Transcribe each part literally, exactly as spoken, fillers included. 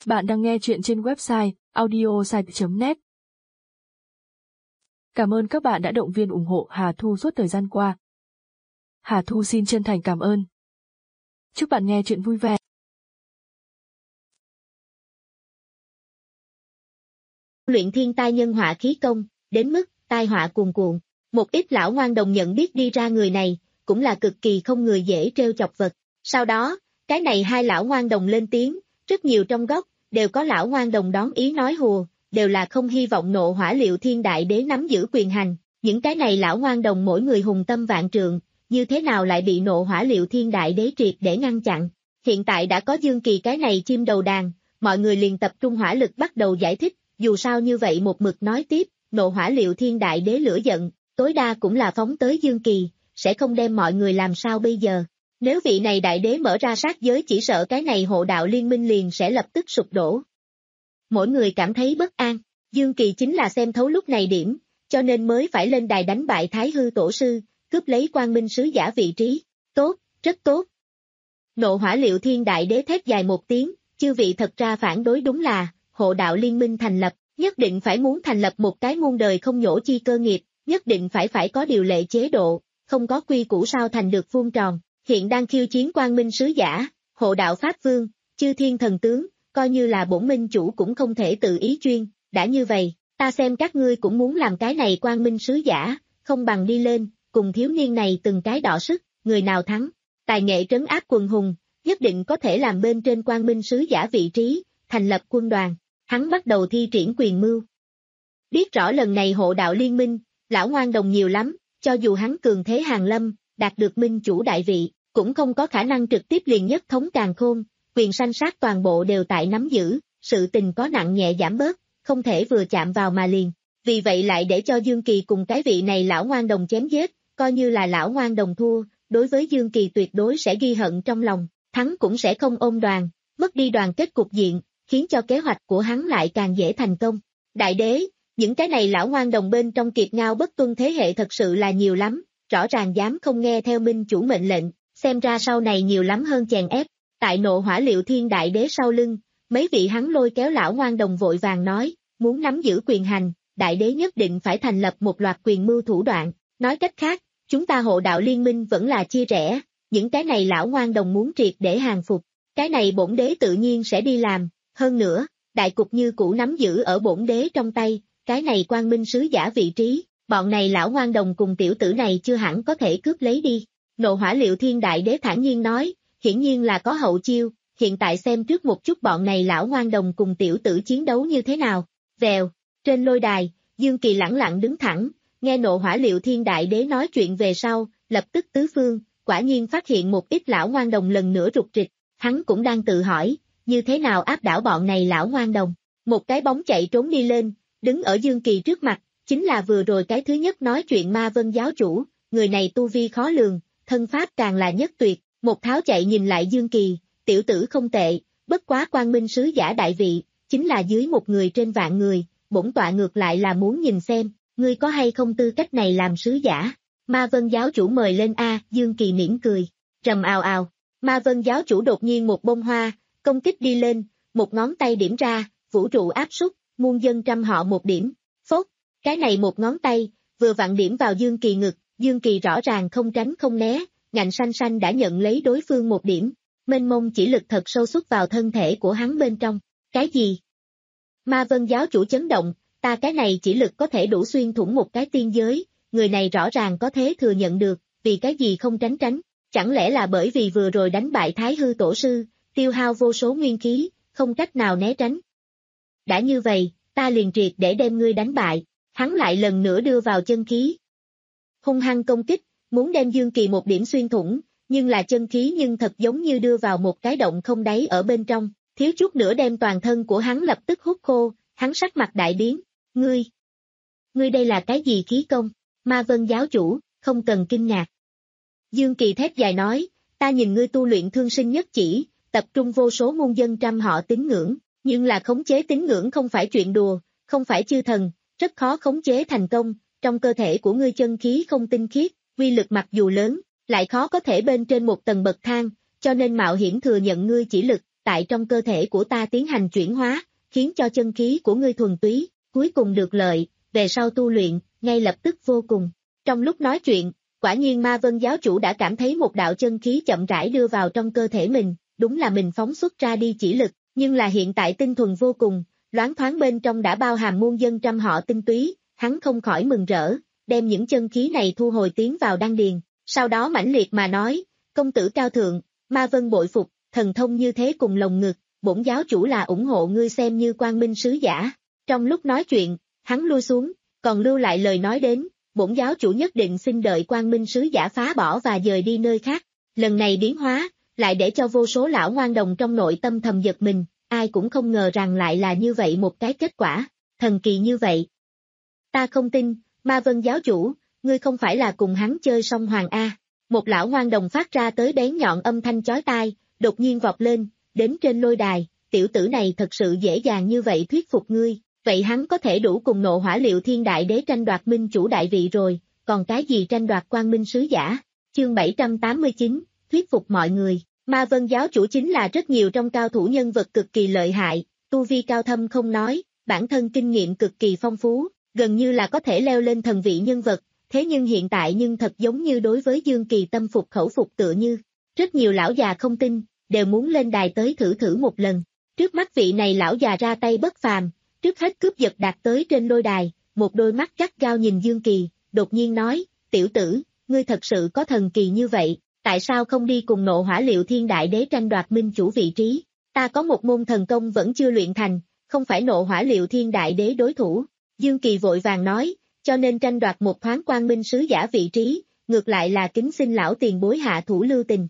Bạn đang nghe chuyện trên website audiosite chấm net. Cảm ơn các bạn đã động viên ủng hộ Hà Thu suốt thời gian qua. Hà Thu xin chân thành cảm ơn. Chúc bạn nghe chuyện vui vẻ. Luyện thiên tai nhân họa khí công, đến mức tai họa cuồn cuộn. Một ít lão ngoan đồng nhận biết đi ra người này, cũng là cực kỳ không người dễ trêu chọc vật. Sau đó, cái này hai lão ngoan đồng lên tiếng, rất nhiều trong góc, đều có lão ngoan đồng đón ý nói hùa, đều là không hy vọng nộ hỏa liệu thiên đại đế nắm giữ quyền hành. Những cái này lão ngoan đồng mỗi người hùng tâm vạn trượng, như thế nào lại bị nộ hỏa liệu thiên đại đế triệt để ngăn chặn. Hiện tại đã có Dương Kỳ cái này chim đầu đàn, mọi người liền tập trung hỏa lực bắt đầu giải thích, dù sao như vậy một mực nói tiếp, nộ hỏa liệu thiên đại đế lửa giận, tối đa cũng là phóng tới Dương Kỳ, sẽ không đem mọi người làm sao bây giờ. Nếu vị này đại đế mở ra sát giới chỉ sợ cái này hộ đạo liên minh liền sẽ lập tức sụp đổ. Mỗi người cảm thấy bất an, Dương Kỳ chính là xem thấu lúc này điểm, cho nên mới phải lên đài đánh bại Thái Hư Tổ Sư, cướp lấy Quang Minh Sứ Giả vị trí. Tốt, rất tốt. Nộ hỏa liệu thiên đại đế thét dài một tiếng, chư vị thật ra phản đối đúng là, hộ đạo liên minh thành lập, nhất định phải muốn thành lập một cái muôn đời không nhổ chi cơ nghiệp, nhất định phải phải có điều lệ chế độ, không có quy củ sao thành được vuông tròn. Hiện đang khiêu chiến Quang Minh Sứ Giả, hộ đạo Pháp Vương, chư thiên thần tướng, coi như là bổn minh chủ cũng không thể tự ý chuyên, đã như vậy, ta xem các ngươi cũng muốn làm cái này Quang Minh Sứ Giả, không bằng đi lên, cùng thiếu niên này từng cái đọ sức, người nào thắng, tài nghệ trấn áp quần hùng, nhất định có thể làm bên trên Quang Minh Sứ Giả vị trí, thành lập quân đoàn, hắn bắt đầu thi triển quyền mưu. Biết rõ lần này hộ đạo liên minh, lão ngoan đồng nhiều lắm, cho dù hắn cường thế hàng lâm, đạt được minh chủ đại vị, cũng không có khả năng trực tiếp liền nhất thống càn khôn, quyền sanh sát toàn bộ đều tại nắm giữ, sự tình có nặng nhẹ giảm bớt, không thể vừa chạm vào mà liền. Vì vậy lại để cho Dương Kỳ cùng cái vị này lão ngoan đồng chém giết, coi như là lão ngoan đồng thua, đối với Dương Kỳ tuyệt đối sẽ ghi hận trong lòng, thắng cũng sẽ không ôm đoàn, mất đi đoàn kết cục diện, khiến cho kế hoạch của hắn lại càng dễ thành công. Đại đế, những cái này lão ngoan đồng bên trong kiệt ngao bất tuân thế hệ thật sự là nhiều lắm, rõ ràng dám không nghe theo minh chủ mệnh lệnh, xem ra sau này nhiều lắm hơn chèn ép. Tại nộ hỏa liệu thiên đại đế sau lưng, mấy vị hắn lôi kéo lão ngoan đồng vội vàng nói, muốn nắm giữ quyền hành, đại đế nhất định phải thành lập một loạt quyền mưu thủ đoạn, nói cách khác, chúng ta hộ đạo liên minh vẫn là chia rẽ, những cái này lão ngoan đồng muốn triệt để hàng phục, cái này bổn đế tự nhiên sẽ đi làm, hơn nữa, đại cục như cũ nắm giữ ở bổn đế trong tay, cái này Quang Minh Sứ Giả vị trí, bọn này lão ngoan đồng cùng tiểu tử này chưa hẳn có thể cướp lấy đi. Nộ hỏa liệu thiên đại đế thản nhiên nói, hiển nhiên là có hậu chiêu, hiện tại xem trước một chút bọn này lão ngoan đồng cùng tiểu tử chiến đấu như thế nào. Vèo, trên lôi đài, Dương Kỳ lẳng lặng đứng thẳng, nghe nộ hỏa liệu thiên đại đế nói chuyện về sau, lập tức tứ phương, quả nhiên phát hiện một ít lão ngoan đồng lần nữa rụt rịch, hắn cũng đang tự hỏi, như thế nào áp đảo bọn này lão ngoan đồng. Một cái bóng chạy trốn đi lên, đứng ở Dương Kỳ trước mặt, chính là vừa rồi cái thứ nhất nói chuyện Ma Vân giáo chủ, người này tu vi khó lường, thân pháp càng là nhất tuyệt, một tháo chạy nhìn lại Dương Kỳ, tiểu tử không tệ, bất quá Quang Minh Sứ Giả đại vị, chính là dưới một người trên vạn người, bổn tọa ngược lại là muốn nhìn xem, ngươi có hay không tư cách này làm sứ giả. Ma Vân giáo chủ mời lên a, Dương Kỳ mỉm cười, rầm ào ào, Ma Vân giáo chủ đột nhiên một bông hoa, công kích đi lên, một ngón tay điểm ra, vũ trụ áp súc, muôn dân trăm họ một điểm, phốt, cái này một ngón tay, vừa vặn điểm vào Dương Kỳ ngực, Dương Kỳ rõ ràng không tránh không né, ngạnh xanh xanh đã nhận lấy đối phương một điểm, mênh mông chỉ lực thật sâu xuất vào thân thể của hắn bên trong, cái gì? Ma Vân giáo chủ chấn động, ta cái này chỉ lực có thể đủ xuyên thủng một cái tiên giới, người này rõ ràng có thế thừa nhận được, vì cái gì không tránh tránh, chẳng lẽ là bởi vì vừa rồi đánh bại Thái Hư Tổ Sư, tiêu hao vô số nguyên khí, không cách nào né tránh. Đã như vậy, ta liền triệt để đem ngươi đánh bại, hắn lại lần nữa đưa vào chân khí. Hung hăng công kích, muốn đem Dương Kỳ một điểm xuyên thủng, nhưng là chân khí nhưng thật giống như đưa vào một cái động không đáy ở bên trong, thiếu chút nữa đem toàn thân của hắn lập tức hút khô, hắn sắc mặt đại biến, ngươi, ngươi đây là cái gì khí công, Ma Vân giáo chủ, không cần kinh ngạc. Dương Kỳ thét dài nói, ta nhìn ngươi tu luyện thương sinh nhất chỉ, tập trung vô số muôn dân trăm họ tín ngưỡng, nhưng là khống chế tín ngưỡng không phải chuyện đùa, không phải chư thần, rất khó khống chế thành công, trong cơ thể của ngươi chân khí không tinh khiết, quy lực mặc dù lớn, lại khó có thể bên trên một tầng bậc thang, cho nên mạo hiểm thừa nhận ngươi chỉ lực, tại trong cơ thể của ta tiến hành chuyển hóa, khiến cho chân khí của ngươi thuần túy, cuối cùng được lợi, về sau tu luyện, ngay lập tức vô cùng. Trong lúc nói chuyện, quả nhiên Ma Vân giáo chủ đã cảm thấy một đạo chân khí chậm rãi đưa vào trong cơ thể mình, đúng là mình phóng xuất ra đi chỉ lực, nhưng là hiện tại tinh thuần vô cùng, loáng thoáng bên trong đã bao hàm muôn dân trăm họ tinh túy, hắn không khỏi mừng rỡ, đem những chân khí này thu hồi tiến vào đan điền, sau đó mãnh liệt mà nói, công tử cao thượng, Ma Vân bội phục, thần thông như thế cùng lồng ngực, bổn giáo chủ là ủng hộ ngươi xem như quang minh sứ giả. Trong lúc nói chuyện, hắn lui xuống, còn lưu lại lời nói đến, bổn giáo chủ nhất định xin đợi quang minh sứ giả phá bỏ và dời đi nơi khác. Lần này biến hóa, lại để cho vô số lão ngoan đồng trong nội tâm thầm giật mình, ai cũng không ngờ rằng lại là như vậy một cái kết quả, thần kỳ như vậy. Ta không tin, Ma Vân giáo chủ, ngươi không phải là cùng hắn chơi song hoàng A. Một lão ngoan đồng phát ra tới bén nhọn âm thanh chói tai, đột nhiên vọt lên, đến trên lôi đài, tiểu tử này thật sự dễ dàng như vậy thuyết phục ngươi, vậy hắn có thể đủ cùng Nộ Hỏa Liệu Thiên Đại Đế tranh đoạt minh chủ đại vị rồi, còn cái gì tranh đoạt quang minh sứ giả. Chương bảy trăm tám mươi chín, thuyết phục mọi người, Ma Vân giáo chủ chính là rất nhiều trong cao thủ nhân vật cực kỳ lợi hại, tu vi cao thâm không nói, bản thân kinh nghiệm cực kỳ phong phú, gần như là có thể leo lên thần vị nhân vật, thế nhưng hiện tại nhưng thật giống như đối với Dương Kỳ tâm phục khẩu phục tựa như, rất nhiều lão già không tin, đều muốn lên đài tới thử thử một lần. Trước mắt vị này lão già ra tay bất phàm, trước hết cướp giật đạt tới trên lôi đài, một đôi mắt gắt gao nhìn Dương Kỳ, đột nhiên nói, tiểu tử, ngươi thật sự có thần kỳ như vậy, tại sao không đi cùng Nộ Hỏa Liệu Thiên Đại Đế tranh đoạt minh chủ vị trí, ta có một môn thần công vẫn chưa luyện thành, không phải Nộ Hỏa Liệu Thiên Đại Đế đối thủ. Dương Kỳ vội vàng nói, cho nên tranh đoạt một thoáng quang minh sứ giả vị trí, ngược lại là kính xin lão tiền bối hạ thủ lưu tình.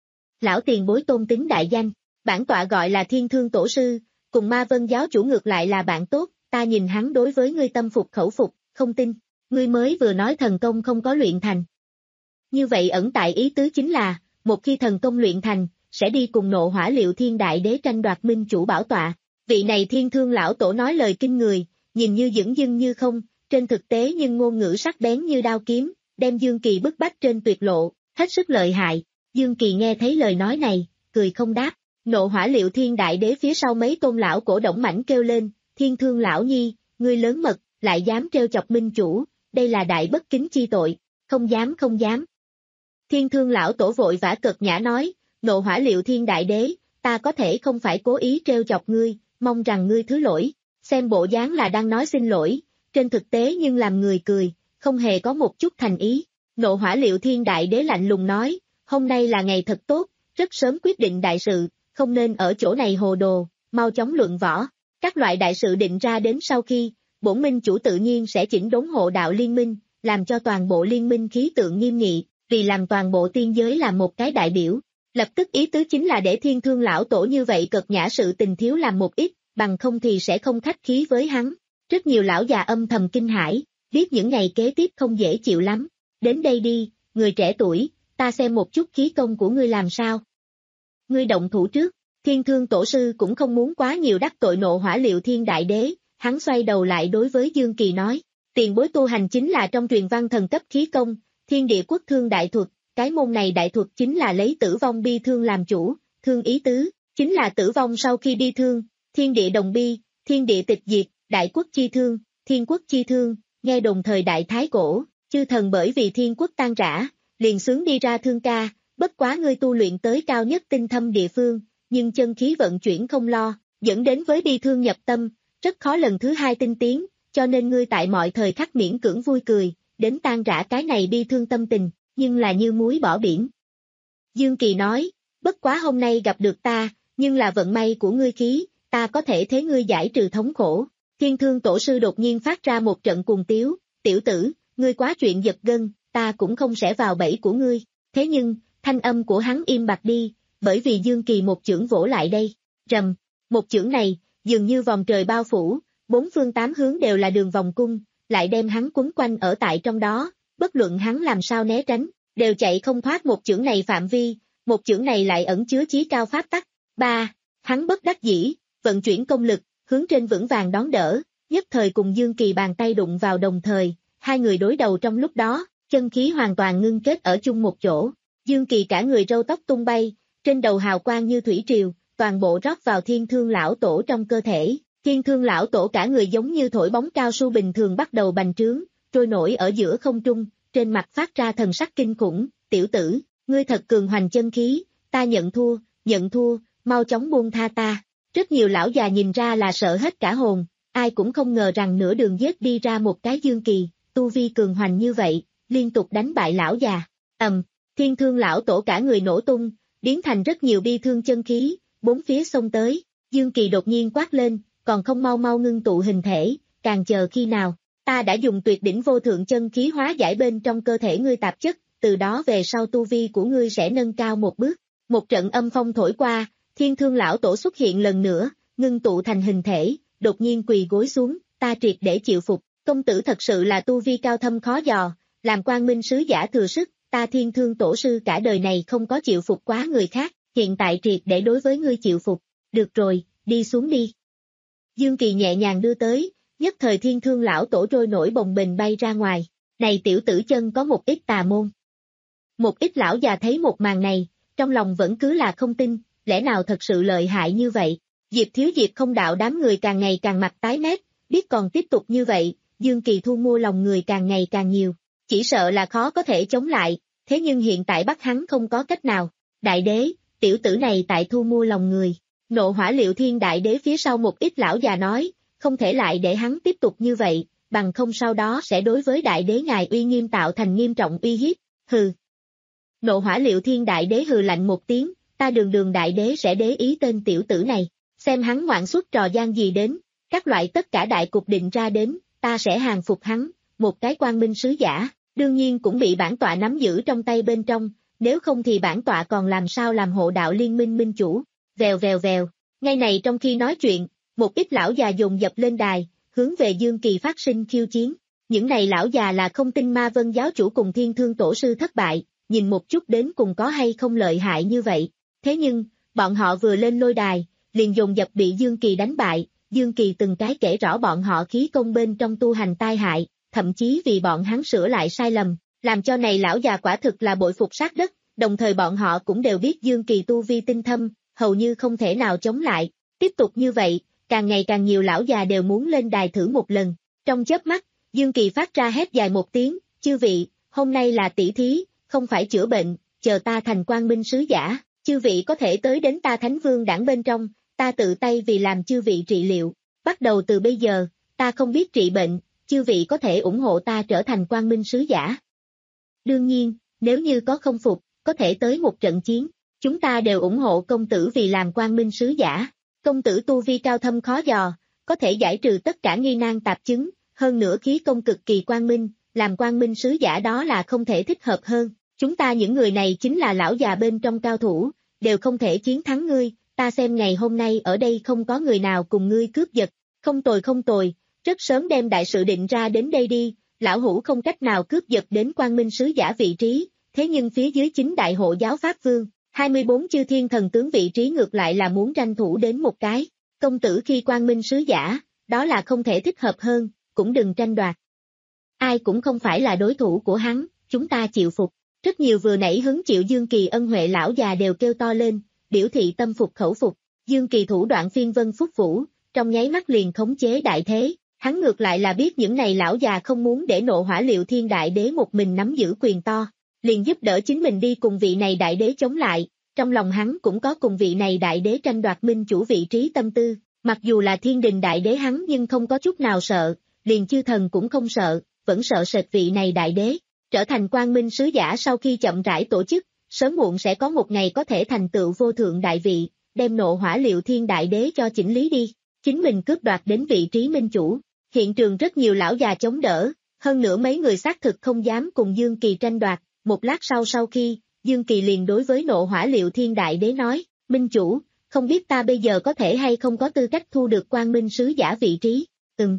Lão tiền bối tôn tính đại danh, bản tọa gọi là Thiên Thương Tổ Sư, cùng Ma Vân giáo chủ ngược lại là bạn tốt, ta nhìn hắn đối với ngươi tâm phục khẩu phục, không tin, ngươi mới vừa nói thần công không có luyện thành. Như vậy ẩn tại ý tứ chính là, một khi thần công luyện thành, sẽ đi cùng Nộ Hỏa Liệu Thiên Đại Đế tranh đoạt minh chủ bảo tọa. Vị này Thiên Thương lão tổ nói lời kinh người, nhìn như dửng dưng như không, trên thực tế nhưng ngôn ngữ sắc bén như đao kiếm, đem Dương Kỳ bức bách trên tuyệt lộ, hết sức lợi hại. Dương Kỳ nghe thấy lời nói này, cười không đáp. Nộ Hỏa Liệu Thiên Đại Đế phía sau mấy tôn lão cổ động mảnh kêu lên, Thiên Thương lão nhi, ngươi lớn mật, lại dám trêu chọc minh chủ, đây là đại bất kính chi tội, không dám không dám. Thiên Thương lão tổ vội vã cợt nhã nói, Nộ Hỏa Liệu Thiên Đại Đế, ta có thể không phải cố ý trêu chọc ngươi, mong rằng ngươi thứ lỗi, xem bộ dáng là đang nói xin lỗi, trên thực tế nhưng làm người cười, không hề có một chút thành ý. Nộ Hỏa Liệu Thiên Đại Đế lạnh lùng nói, hôm nay là ngày thật tốt, rất sớm quyết định đại sự, không nên ở chỗ này hồ đồ, mau chóng luận võ. Các loại đại sự định ra đến sau khi, bổn minh chủ tự nhiên sẽ chỉnh đốn hộ đạo liên minh, làm cho toàn bộ liên minh khí tượng nghiêm nghị, vì làm toàn bộ tiên giới làm một cái đại biểu. Lập tức ý tứ chính là để Thiên Thương lão tổ như vậy cợt nhã sự tình thiếu làm một ít, bằng không thì sẽ không khách khí với hắn. Rất nhiều lão già âm thầm kinh hãi, biết những ngày kế tiếp không dễ chịu lắm. Đến đây đi, người trẻ tuổi, ta xem một chút khí công của ngươi làm sao. Ngươi động thủ trước, Thiên Thương Tổ Sư cũng không muốn quá nhiều đắc tội Nộ Hỏa Liệu Thiên Đại Đế, hắn xoay đầu lại đối với Dương Kỳ nói, tiền bối tu hành chính là trong truyền văn thần cấp khí công, Thiên Địa Quốc Thương Đại Thuật, cái môn này đại thuật chính là lấy tử vong bi thương làm chủ, thương ý tứ, chính là tử vong sau khi bi thương, thiên địa đồng bi, thiên địa tịch diệt, đại quốc chi thương, thiên quốc chi thương, nghe đồn thời đại thái cổ, chư thần bởi vì thiên quốc tan rã, liền sướng đi ra thương ca, bất quá ngươi tu luyện tới cao nhất tinh thâm địa phương, nhưng chân khí vận chuyển không lo, dẫn đến với bi thương nhập tâm, rất khó lần thứ hai tinh tiến, cho nên ngươi tại mọi thời khắc miễn cưỡng vui cười, đến tan rã cái này bi thương tâm tình, nhưng là như muối bỏ biển. Dương Kỳ nói, bất quá hôm nay gặp được ta, nhưng là vận may của ngươi khí, ta có thể thế ngươi giải trừ thống khổ. Thiên Thương Tổ Sư đột nhiên phát ra một trận cuồng tiếu, tiểu tử, ngươi quá chuyện giật gân, ta cũng không sẽ vào bẫy của ngươi. Thế nhưng, thanh âm của hắn im bặt đi, bởi vì Dương Kỳ một chưởng vỗ lại đây, rầm, một chưởng này, dường như vòng trời bao phủ, bốn phương tám hướng đều là đường vòng cung, lại đem hắn quấn quanh ở tại trong đó, bất luận hắn làm sao né tránh, đều chạy không thoát một chưởng này phạm vi, một chưởng này lại ẩn chứa chí cao pháp tắc. Ba, hắn bất đắc dĩ, vận chuyển công lực, hướng trên vững vàng đón đỡ, nhất thời cùng Dương Kỳ bàn tay đụng vào đồng thời, hai người đối đầu trong lúc đó, chân khí hoàn toàn ngưng kết ở chung một chỗ. Dương Kỳ cả người râu tóc tung bay, trên đầu hào quang như thủy triều, toàn bộ rót vào thiên thương lão tổ trong cơ thể. Thiên thương lão tổ cả người giống như thổi bóng cao su bình thường bắt đầu bành trướng, trôi nổi ở giữa không trung, trên mặt phát ra thần sắc kinh khủng, tiểu tử, ngươi thật cường hoành chân khí, ta nhận thua, nhận thua, mau chóng buông tha ta. Rất nhiều lão già nhìn ra là sợ hết cả hồn, ai cũng không ngờ rằng nửa đường giết đi ra một cái Dương Kỳ, tu vi cường hoành như vậy, liên tục đánh bại lão già. Ầm, thiên thương lão tổ cả người nổ tung, biến thành rất nhiều bi thương chân khí, bốn phía xông tới, Dương Kỳ đột nhiên quát lên, còn không mau mau ngưng tụ hình thể, càng chờ khi nào, ta đã dùng tuyệt đỉnh vô thượng chân khí hóa giải bên trong cơ thể ngươi tạp chất, từ đó về sau tu vi của ngươi sẽ nâng cao một bước. Một trận âm phong thổi qua, thiên thương lão tổ xuất hiện lần nữa, ngưng tụ thành hình thể, đột nhiên quỳ gối xuống, ta triệt để chịu phục, công tử thật sự là tu vi cao thâm khó dò, làm quang minh sứ giả thừa sức, ta thiên thương tổ sư cả đời này không có chịu phục quá người khác, hiện tại triệt để đối với ngươi chịu phục, được rồi, đi xuống đi. Dương Kỳ nhẹ nhàng đưa tới, nhất thời thiên thương lão tổ trôi nổi bồng bềnh bay ra ngoài, này tiểu tử chân có một ít tà môn. Một ít lão già thấy một màn này, trong lòng vẫn cứ là không tin, lẽ nào thật sự lợi hại như vậy. Diệp Thiếu Diệp không đạo đám người càng ngày càng mặt tái mét, biết còn tiếp tục như vậy, Dương Kỳ thu mua lòng người càng ngày càng nhiều, chỉ sợ là khó có thể chống lại, thế nhưng hiện tại bắt hắn không có cách nào. Đại đế, tiểu tử này tại thu mua lòng người. Nộ Hỏa Liệu Thiên đại đế phía sau một ít lão già nói, không thể lại để hắn tiếp tục như vậy, bằng không sau đó sẽ đối với đại đế ngài uy nghiêm tạo thành nghiêm trọng uy hiếp. Hừ. Nộ Hỏa Liệu Thiên đại đế hừ lạnh một tiếng, ta đường đường đại đế sẽ đế ý tên tiểu tử này, xem hắn ngoạn xuất trò gian gì đến, các loại tất cả đại cục định ra đến, ta sẽ hàng phục hắn, một cái quang minh sứ giả, đương nhiên cũng bị bản tọa nắm giữ trong tay bên trong, nếu không thì bản tọa còn làm sao làm hộ đạo liên minh minh chủ. Vèo vèo vèo, ngay này trong khi nói chuyện, một ít lão già dồn dập lên đài, hướng về Dương Kỳ phát sinh khiêu chiến. Những này lão già là không tin Ma Vân giáo chủ cùng Thiên Thương tổ sư thất bại, nhìn một chút đến cùng có hay không lợi hại như vậy. Thế nhưng, bọn họ vừa lên lôi đài, liền dồn dập bị Dương Kỳ đánh bại, Dương Kỳ từng cái kể rõ bọn họ khí công bên trong tu hành tai hại, thậm chí vì bọn hắn sửa lại sai lầm, làm cho này lão già quả thực là bội phục sát đất, đồng thời bọn họ cũng đều biết Dương Kỳ tu vi tinh thâm, hầu như không thể nào chống lại. Tiếp tục như vậy, càng ngày càng nhiều lão già đều muốn lên đài thử một lần. Trong chớp mắt, Dương Kỳ phát ra hét dài một tiếng, chư vị, hôm nay là tỷ thí, không phải chữa bệnh, chờ ta thành quang minh sứ giả, chư vị có thể tới đến ta Thánh Vương đảng bên trong, ta tự tay vì làm chư vị trị liệu. Bắt đầu từ bây giờ, ta không biết trị bệnh, chư vị có thể ủng hộ ta trở thành quang minh sứ giả. Đương nhiên, nếu như có không phục, có thể tới một trận chiến. Chúng ta đều ủng hộ công tử vì làm quang minh sứ giả. Công tử tu vi cao thâm khó dò, có thể giải trừ tất cả nghi nan tạp chứng, hơn nữa khí công cực kỳ quang minh, làm quang minh sứ giả đó là không thể thích hợp hơn. Chúng ta những người này chính là lão già bên trong cao thủ, đều không thể chiến thắng ngươi, ta xem ngày hôm nay ở đây không có người nào cùng ngươi cướp giật. Không tồi không tồi, rất sớm đem đại sự định ra đến đây đi, lão hủ không cách nào cướp giật đến quang minh sứ giả vị trí, thế nhưng phía dưới chính đại hộ giáo Pháp Vương. hai mươi bốn chư thiên thần tướng vị trí ngược lại là muốn tranh thủ đến một cái, công tử khi quang minh sứ giả, đó là không thể thích hợp hơn, cũng đừng tranh đoạt. Ai cũng không phải là đối thủ của hắn, chúng ta chịu phục. Rất nhiều vừa nãy hứng chịu Dương Kỳ ân huệ lão già đều kêu to lên, biểu thị tâm phục khẩu phục. Dương Kỳ thủ đoạn phiên vân phúc vũ, trong nháy mắt liền khống chế đại thế, hắn ngược lại là biết những này lão già không muốn để Nộ Hỏa Liệu Thiên đại đế một mình nắm giữ quyền to. Liền giúp đỡ chính mình đi cùng vị này đại đế chống lại, trong lòng hắn cũng có cùng vị này đại đế tranh đoạt minh chủ vị trí tâm tư, mặc dù là thiên đình đại đế hắn nhưng không có chút nào sợ, liền chư thần cũng không sợ, vẫn sợ sệt vị này đại đế, trở thành quang minh sứ giả sau khi chậm rãi tổ chức, sớm muộn sẽ có một ngày có thể thành tựu vô thượng đại vị, đem Nộ Hỏa Liệu Thiên đại đế cho chỉnh lý đi, chính mình cướp đoạt đến vị trí minh chủ. Hiện trường rất nhiều lão già chống đỡ, hơn nữa mấy người xác thực không dám cùng Dương Kỳ tranh đoạt. Một lát sau sau khi, Dương Kỳ liền đối với Nộ Hỏa Liệu Thiên đại đế nói, minh chủ, không biết ta bây giờ có thể hay không có tư cách thu được quang minh sứ giả vị trí. Ừm.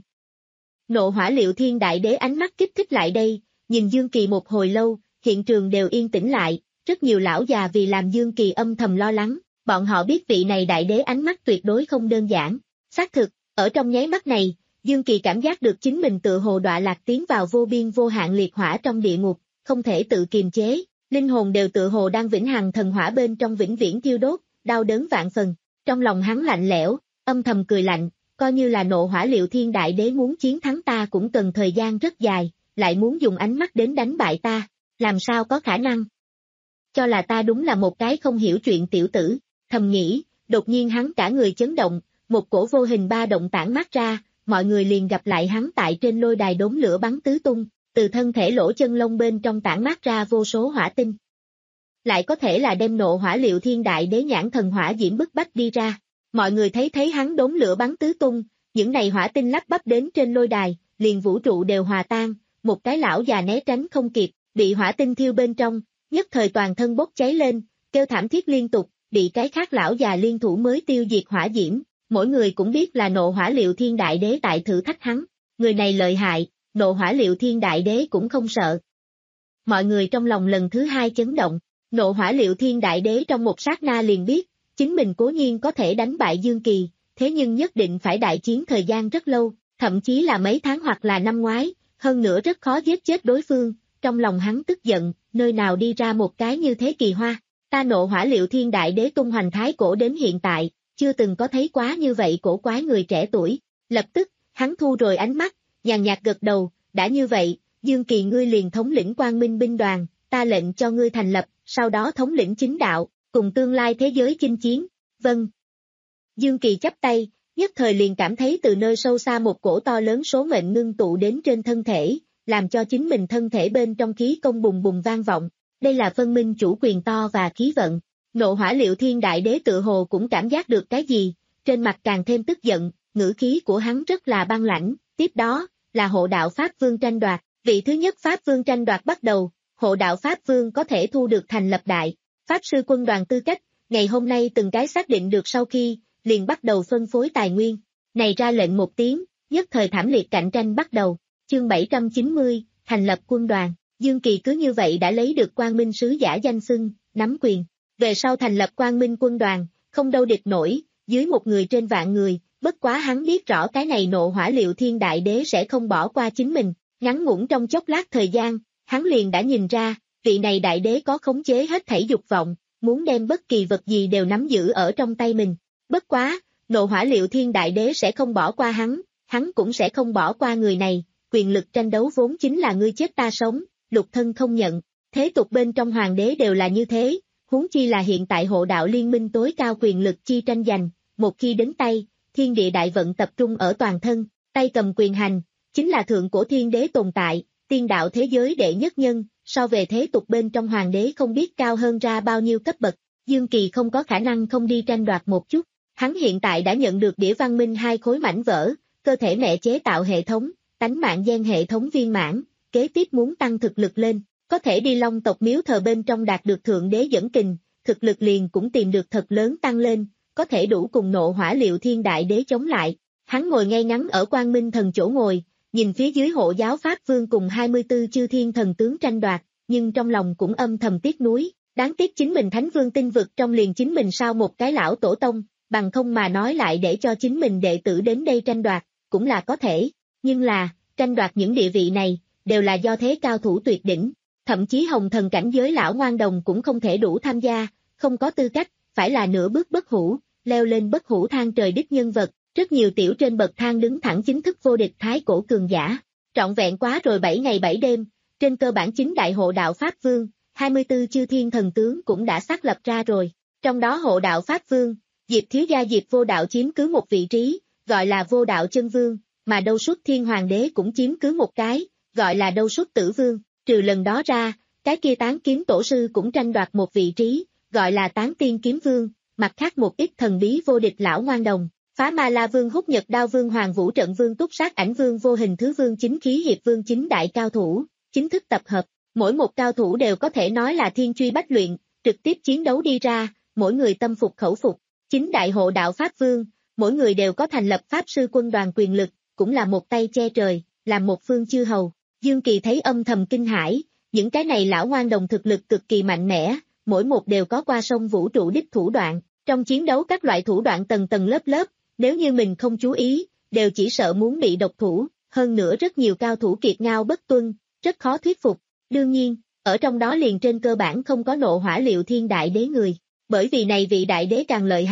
Nộ Hỏa Liệu Thiên đại đế ánh mắt kích thích lại đây, nhìn Dương Kỳ một hồi lâu, hiện trường đều yên tĩnh lại, rất nhiều lão già vì làm Dương Kỳ âm thầm lo lắng, bọn họ biết vị này đại đế ánh mắt tuyệt đối không đơn giản. Xác thực, ở trong nháy mắt này, Dương Kỳ cảm giác được chính mình tự hồ đọa lạc tiến vào vô biên vô hạn liệt hỏa trong địa ngục, không thể tự kiềm chế, linh hồn đều tự hồ đang vĩnh hằng thần hỏa bên trong vĩnh viễn thiêu đốt, đau đớn vạn phần. Trong lòng hắn lạnh lẽo, âm thầm cười lạnh, coi như là Nộ Hỏa Liệu Thiên Đại Đế muốn chiến thắng ta cũng cần thời gian rất dài, lại muốn dùng ánh mắt đến đánh bại ta, làm sao có khả năng. Cho là ta đúng là một cái không hiểu chuyện tiểu tử, thầm nghĩ, đột nhiên hắn cả người chấn động, một cổ vô hình ba động tản mát ra, mọi người liền gặp lại hắn tại trên lôi đài đốn lửa bắn tứ tung, từ thân thể lỗ chân lông bên trong tản mát ra vô số hỏa tinh. Lại có thể là đem Nộ Hỏa Liệu Thiên Đại Đế nhãn thần hỏa diễm bức bách đi ra. Mọi người thấy thấy hắn đốn lửa bắn tứ tung, những này hỏa tinh lắp bắp đến trên lôi đài, liền vũ trụ đều hòa tan, một cái lão già né tránh không kịp, bị hỏa tinh thiêu bên trong, nhất thời toàn thân bốc cháy lên, kêu thảm thiết liên tục, bị cái khác lão già liên thủ mới tiêu diệt hỏa diễm, mỗi người cũng biết là Nộ Hỏa Liệu Thiên Đại Đế tại thử thách hắn, người này lợi hại, Nộ Hỏa Liệu Thiên Đại Đế cũng không sợ. Mọi người trong lòng lần thứ hai chấn động, Nộ Hỏa Liệu Thiên Đại Đế trong một sát na liền biết, chính mình cố nhiên có thể đánh bại Dương Kỳ, thế nhưng nhất định phải đại chiến thời gian rất lâu, thậm chí là mấy tháng hoặc là năm ngoái, hơn nữa rất khó giết chết đối phương, trong lòng hắn tức giận, nơi nào đi ra một cái như thế kỳ hoa, ta Nộ Hỏa Liệu Thiên Đại Đế tung hoành thái cổ đến hiện tại, chưa từng có thấy quá như vậy cổ quái người trẻ tuổi, lập tức, hắn thu rồi ánh mắt, nhàn nhạt gật đầu, đã như vậy, Dương Kỳ ngươi liền thống lĩnh Quang Minh binh đoàn, ta lệnh cho ngươi thành lập, sau đó thống lĩnh chính đạo, cùng tương lai thế giới chinh chiến, vâng. Dương Kỳ chắp tay, nhất thời liền cảm thấy từ nơi sâu xa một cổ to lớn số mệnh ngưng tụ đến trên thân thể, làm cho chính mình thân thể bên trong khí công bùng bùng vang vọng, đây là phân minh chủ quyền to và khí vận. Nộ Hỏa Liệu Thiên Đại Đế tự hồ cũng cảm giác được cái gì, trên mặt càng thêm tức giận, ngữ khí của hắn rất là băng lãnh, tiếp đó, là hộ đạo Pháp Vương tranh đoạt, vị thứ nhất Pháp Vương tranh đoạt bắt đầu, hộ đạo Pháp Vương có thể thu được thành lập đại, Pháp Sư quân đoàn tư cách, ngày hôm nay từng cái xác định được sau khi, liền bắt đầu phân phối tài nguyên, này ra lệnh một tiếng, nhất thời thảm liệt cạnh tranh bắt đầu, chương bảy trăm chín mươi, thành lập quân đoàn, Dương Kỳ cứ như vậy đã lấy được Quang Minh sứ giả danh xưng, nắm quyền. Về sau thành lập Quang Minh quân đoàn, không đâu địch nổi, dưới một người trên vạn người, bất quá hắn biết rõ cái này Nộ Hỏa Liệu Thiên Đại Đế sẽ không bỏ qua chính mình, ngắn ngủn trong chốc lát thời gian, hắn liền đã nhìn ra, vị này Đại Đế có khống chế hết thảy dục vọng, muốn đem bất kỳ vật gì đều nắm giữ ở trong tay mình. Bất quá, Nộ Hỏa Liệu Thiên Đại Đế sẽ không bỏ qua hắn, hắn cũng sẽ không bỏ qua người này, quyền lực tranh đấu vốn chính là ngươi chết ta sống, lục thân không nhận, thế tục bên trong hoàng đế đều là như thế. Huống chi là hiện tại hộ đạo liên minh tối cao quyền lực chi tranh giành, một khi đến tay, thiên địa đại vận tập trung ở toàn thân, tay cầm quyền hành, chính là thượng cổ thiên đế tồn tại, tiên đạo thế giới đệ nhất nhân, so về thế tục bên trong hoàng đế không biết cao hơn ra bao nhiêu cấp bậc, Dương Kỳ không có khả năng không đi tranh đoạt một chút, hắn hiện tại đã nhận được đĩa văn minh hai khối mảnh vỡ, cơ thể mẹ chế tạo hệ thống, tánh mạng gen hệ thống viên mãn, kế tiếp muốn tăng thực lực lên. Có thể đi Long tộc miếu thờ bên trong đạt được thượng đế dẫn kình, thực lực liền cũng tìm được thật lớn tăng lên, có thể đủ cùng Nộ Hỏa Liệu Thiên Đại Đế chống lại. Hắn ngồi ngay ngắn ở Quang Minh thần chỗ ngồi, nhìn phía dưới hộ giáo Pháp Vương cùng hai mươi tư chư thiên thần tướng tranh đoạt, nhưng trong lòng cũng âm thầm tiếc nuối, đáng tiếc chính mình Thánh Vương tinh vực trong liền chính mình sao một cái lão tổ tông, bằng không mà nói lại để cho chính mình đệ tử đến đây tranh đoạt, cũng là có thể, nhưng là, tranh đoạt những địa vị này, đều là do thế cao thủ tuyệt đỉnh. Thậm chí hồng thần cảnh giới lão ngoan đồng cũng không thể đủ tham gia, không có tư cách, phải là nửa bước bất hủ, leo lên bất hủ thang trời đích nhân vật, rất nhiều tiểu trên bậc thang đứng thẳng chính thức vô địch thái cổ cường giả. Trọn vẹn quá rồi bảy ngày bảy đêm, trên cơ bản chính đại hộ đạo Pháp Vương, hai mươi tư chư thiên thần tướng cũng đã xác lập ra rồi. Trong đó hộ đạo Pháp Vương, Diệp thiếu gia Diệp vô đạo chiếm cứ một vị trí, gọi là vô đạo chân vương, mà Đâu Xuất Thiên Hoàng đế cũng chiếm cứ một cái, gọi là Đâu Xuất Tử Vương. Trừ lần đó ra, cái kia tán kiếm tổ sư cũng tranh đoạt một vị trí, gọi là tán tiên kiếm vương, mặt khác một ít thần bí vô địch lão ngoan đồng, phá ma la vương hút nhật đao vương hoàng vũ trận vương túc sát ảnh vương vô hình thứ vương chính khí hiệp vương chính đại cao thủ, chính thức tập hợp, mỗi một cao thủ đều có thể nói là thiên truy bách luyện, trực tiếp chiến đấu đi ra, mỗi người tâm phục khẩu phục, chính đại hộ đạo Pháp Vương, mỗi người đều có thành lập Pháp Sư quân đoàn quyền lực, cũng là một tay che trời, làm một phương chư hầu. Dương Kỳ thấy âm thầm kinh hãi, những cái này lão ngoan đồng thực lực cực kỳ mạnh mẽ, mỗi một đều có qua sông vũ trụ đích thủ đoạn, trong chiến đấu các loại thủ đoạn tầng tầng lớp lớp, nếu như mình không chú ý, đều chỉ sợ muốn bị độc thủ, hơn nữa rất nhiều cao thủ kiệt ngao bất tuân, rất khó thuyết phục, đương nhiên, ở trong đó liền trên cơ bản không có Nộ Hỏa Liệu Thiên Đại Đế người, bởi vì này vị đại đế càng lợi hại,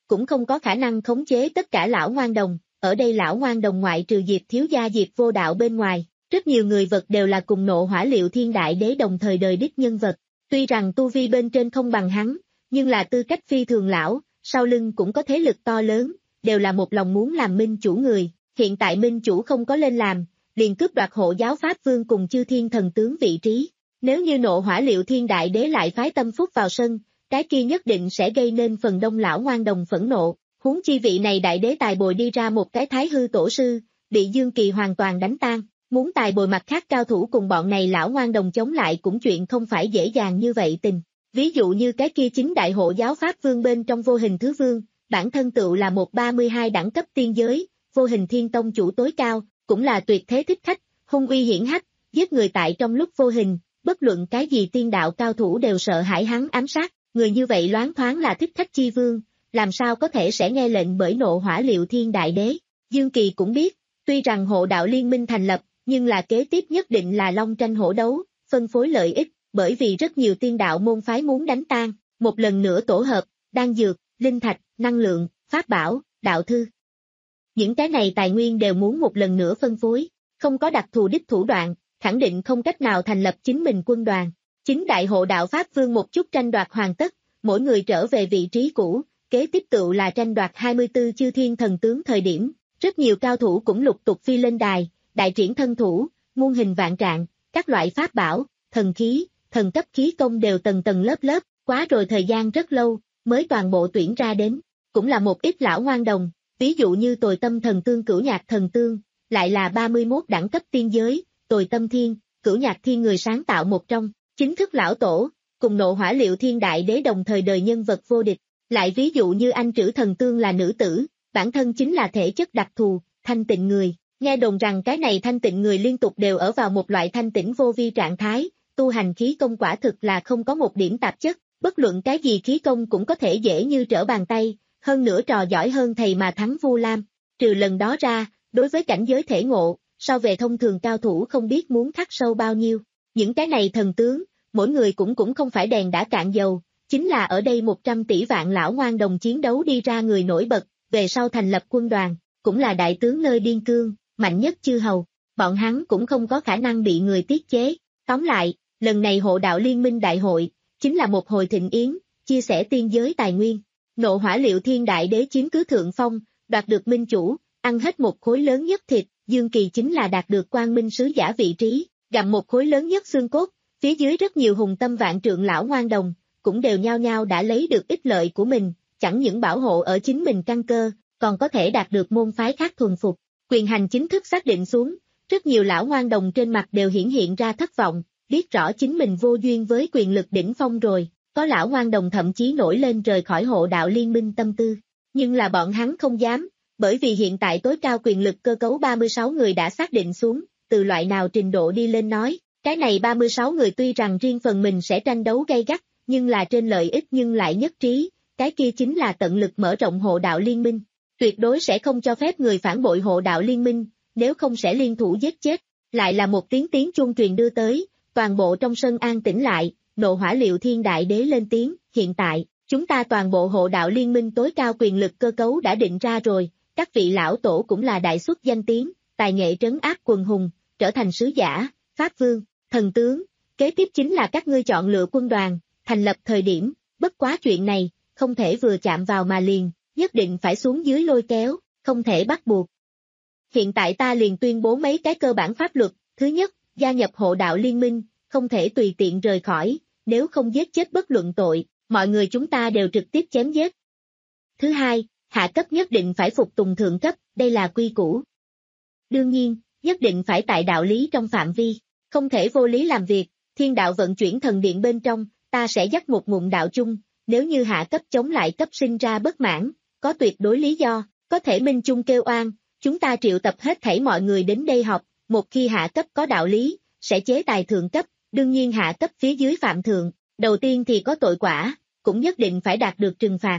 cũng không có khả năng khống chế tất cả lão ngoan đồng, ở đây lão ngoan đồng ngoại trừ Diệp thiếu gia Diệp vô đạo bên ngoài, rất nhiều người vật đều là cùng Nộ Hỏa Liệu Thiên Đại Đế đồng thời đời đích nhân vật, tuy rằng tu vi bên trên không bằng hắn, nhưng là tư cách phi thường lão, sau lưng cũng có thế lực to lớn, đều là một lòng muốn làm minh chủ người, hiện tại minh chủ không có lên làm, liền cướp đoạt hộ giáo Pháp Vương cùng chư thiên thần tướng vị trí, nếu như Nộ Hỏa Liệu Thiên Đại Đế lại phái Tâm Phúc vào sân, cái kia nhất định sẽ gây nên phần đông lão ngoan đồng phẫn nộ, huống chi vị này đại đế tài bồi đi ra một cái thái hư tổ sư, bị Dương Kỳ hoàn toàn đánh tan, muốn tài bồi mặt khác cao thủ cùng bọn này lão ngoan đồng chống lại cũng chuyện không phải dễ dàng như vậy tình. Ví dụ như cái kia chính đại hộ giáo Pháp Vương bên trong Vô Hình Thứ Vương, bản thân tựu là một ba mươi hai đẳng cấp tiên giới, Vô Hình Thiên Tông chủ tối cao, cũng là tuyệt thế thích khách, hung uy hiển hách, giết người tại trong lúc vô hình, bất luận cái gì tiên đạo cao thủ đều sợ hãi hắn ám sát, người như vậy loáng thoáng là thích khách chi vương, làm sao có thể sẽ nghe lệnh bởi Nộ Hỏa Liệu Thiên Đại Đế. Dương Kỳ cũng biết, tuy rằng hộ đạo liên minh thành lập, nhưng là kế tiếp nhất định là long tranh hổ đấu, phân phối lợi ích, bởi vì rất nhiều tiên đạo môn phái muốn đánh tan, một lần nữa tổ hợp, đan dược, linh thạch, năng lượng, pháp bảo, đạo thư. Những cái này tài nguyên đều muốn một lần nữa phân phối, không có đặc thù đích thủ đoạn, khẳng định không cách nào thành lập chính mình quân đoàn. Chính đại hộ đạo Pháp Vương một chút tranh đoạt hoàn tất, mỗi người trở về vị trí cũ, kế tiếp tựu là tranh đoạt hai mươi tư chư thiên thần tướng thời điểm, rất nhiều cao thủ cũng lục tục phi lên đài, đại triển thân thủ, muôn hình vạn trạng, các loại pháp bảo, thần khí, thần cấp khí công đều tầng tầng lớp lớp, quá rồi thời gian rất lâu, mới toàn bộ tuyển ra đến, cũng là một ít lão ngoan đồng, ví dụ như Tồi Tâm Thần Tương Cửu Nhạc Thần Tương, lại là ba mươi mốt đẳng cấp tiên giới, Tồi Tâm Thiên, Cửu Nhạc Thiên người sáng tạo một trong, chính thức lão tổ, cùng Nộ Hỏa Liệu Thiên Đại Đế đồng thời đời nhân vật vô địch, lại ví dụ như Anh Trữ Thần Tương là nữ tử, bản thân chính là thể chất đặc thù, thanh tịnh người, nghe đồn rằng cái này thanh tịnh người liên tục đều ở vào một loại thanh tĩnh vô vi trạng thái, tu hành khí công quả thực là không có một điểm tạp chất, bất luận cái gì khí công cũng có thể dễ như trở bàn tay, hơn nữa trò giỏi hơn thầy mà thắng Vu Lam, trừ lần đó ra, đối với cảnh giới thể ngộ, so về thông thường cao thủ không biết muốn khắc sâu bao nhiêu, những cái này thần tướng, mỗi người cũng cũng không phải đèn đã cạn dầu, chính là ở đây một trăm tỷ vạn lão ngoan đồng chiến đấu đi ra người nổi bật, về sau thành lập quân đoàn, cũng là đại tướng nơi điên cương, mạnh nhất chư hầu, bọn hắn cũng không có khả năng bị người tiết chế. Tóm lại, lần này hộ đạo liên minh đại hội, chính là một hồi thịnh yến, chia sẻ tiên giới tài nguyên. Nộ Hỏa Liệu Thiên Đại Đế chiếm cứ thượng phong, đoạt được minh chủ, ăn hết một khối lớn nhất thịt, Dương Kỳ chính là đạt được quang minh sứ giả vị trí, gặm một khối lớn nhất xương cốt, phía dưới rất nhiều hùng tâm vạn trượng lão ngoan đồng, cũng đều nhao nhao đã lấy được ích lợi của mình, chẳng những bảo hộ ở chính mình căn cơ, còn có thể đạt được môn phái khác thuần phục. Quyền hành chính thức xác định xuống, rất nhiều lão ngoan đồng trên mặt đều hiển hiện ra thất vọng, biết rõ chính mình vô duyên với quyền lực đỉnh phong rồi, có lão ngoan đồng thậm chí nổi lên rời khỏi hộ đạo liên minh tâm tư. Nhưng là bọn hắn không dám, bởi vì hiện tại tối cao quyền lực cơ cấu ba mươi sáu người đã xác định xuống, từ loại nào trình độ đi lên nói, cái này ba mươi sáu người tuy rằng riêng phần mình sẽ tranh đấu gay gắt, nhưng là trên lợi ích nhưng lại nhất trí, cái kia chính là tận lực mở rộng hộ đạo liên minh. Tuyệt đối sẽ không cho phép người phản bội hộ đạo liên minh, nếu không sẽ liên thủ giết chết. Lại là một tiếng tiếng chuông truyền đưa tới, toàn bộ trong sân an tĩnh lại, Nộ Hỏa Liệu Thiên Đại Đế lên tiếng, hiện tại, chúng ta toàn bộ hộ đạo liên minh tối cao quyền lực cơ cấu đã định ra rồi, các vị lão tổ cũng là đại xuất danh tiếng, tài nghệ trấn áp quần hùng, trở thành sứ giả, pháp vương, thần tướng, kế tiếp chính là các ngươi chọn lựa quân đoàn, thành lập thời điểm, bất quá chuyện này, không thể vừa chạm vào mà liền. Nhất định phải xuống dưới lôi kéo, không thể bắt buộc. Hiện tại ta liền tuyên bố mấy cái cơ bản pháp luật, thứ nhất, gia nhập hộ đạo liên minh, không thể tùy tiện rời khỏi, nếu không giết chết bất luận tội, mọi người chúng ta đều trực tiếp chém giết. Thứ hai, hạ cấp nhất định phải phục tùng thượng cấp, đây là quy củ. Đương nhiên, nhất định phải tại đạo lý trong phạm vi, không thể vô lý làm việc, thiên đạo vận chuyển thần điện bên trong, ta sẽ dắt một ngụm đạo chung, nếu như hạ cấp chống lại cấp sinh ra bất mãn, có tuyệt đối lý do, có thể minh chung kêu oan, chúng ta triệu tập hết thảy mọi người đến đây họp, một khi hạ cấp có đạo lý, sẽ chế tài thượng cấp, đương nhiên hạ cấp phía dưới phạm thượng, đầu tiên thì có tội quả, cũng nhất định phải đạt được trừng phạt.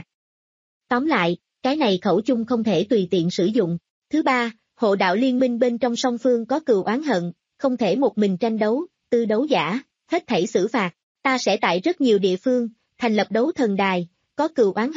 Tóm lại, cái này khẩu chung không thể tùy tiện sử dụng. Thứ ba, hộ đạo liên minh bên trong song phương có cừu oán hận, không thể một mình tranh đấu, tư đấu giả, hết thảy xử phạt, ta sẽ tại rất nhiều địa phương, thành lập đấu thần đài, có cừu oán hận,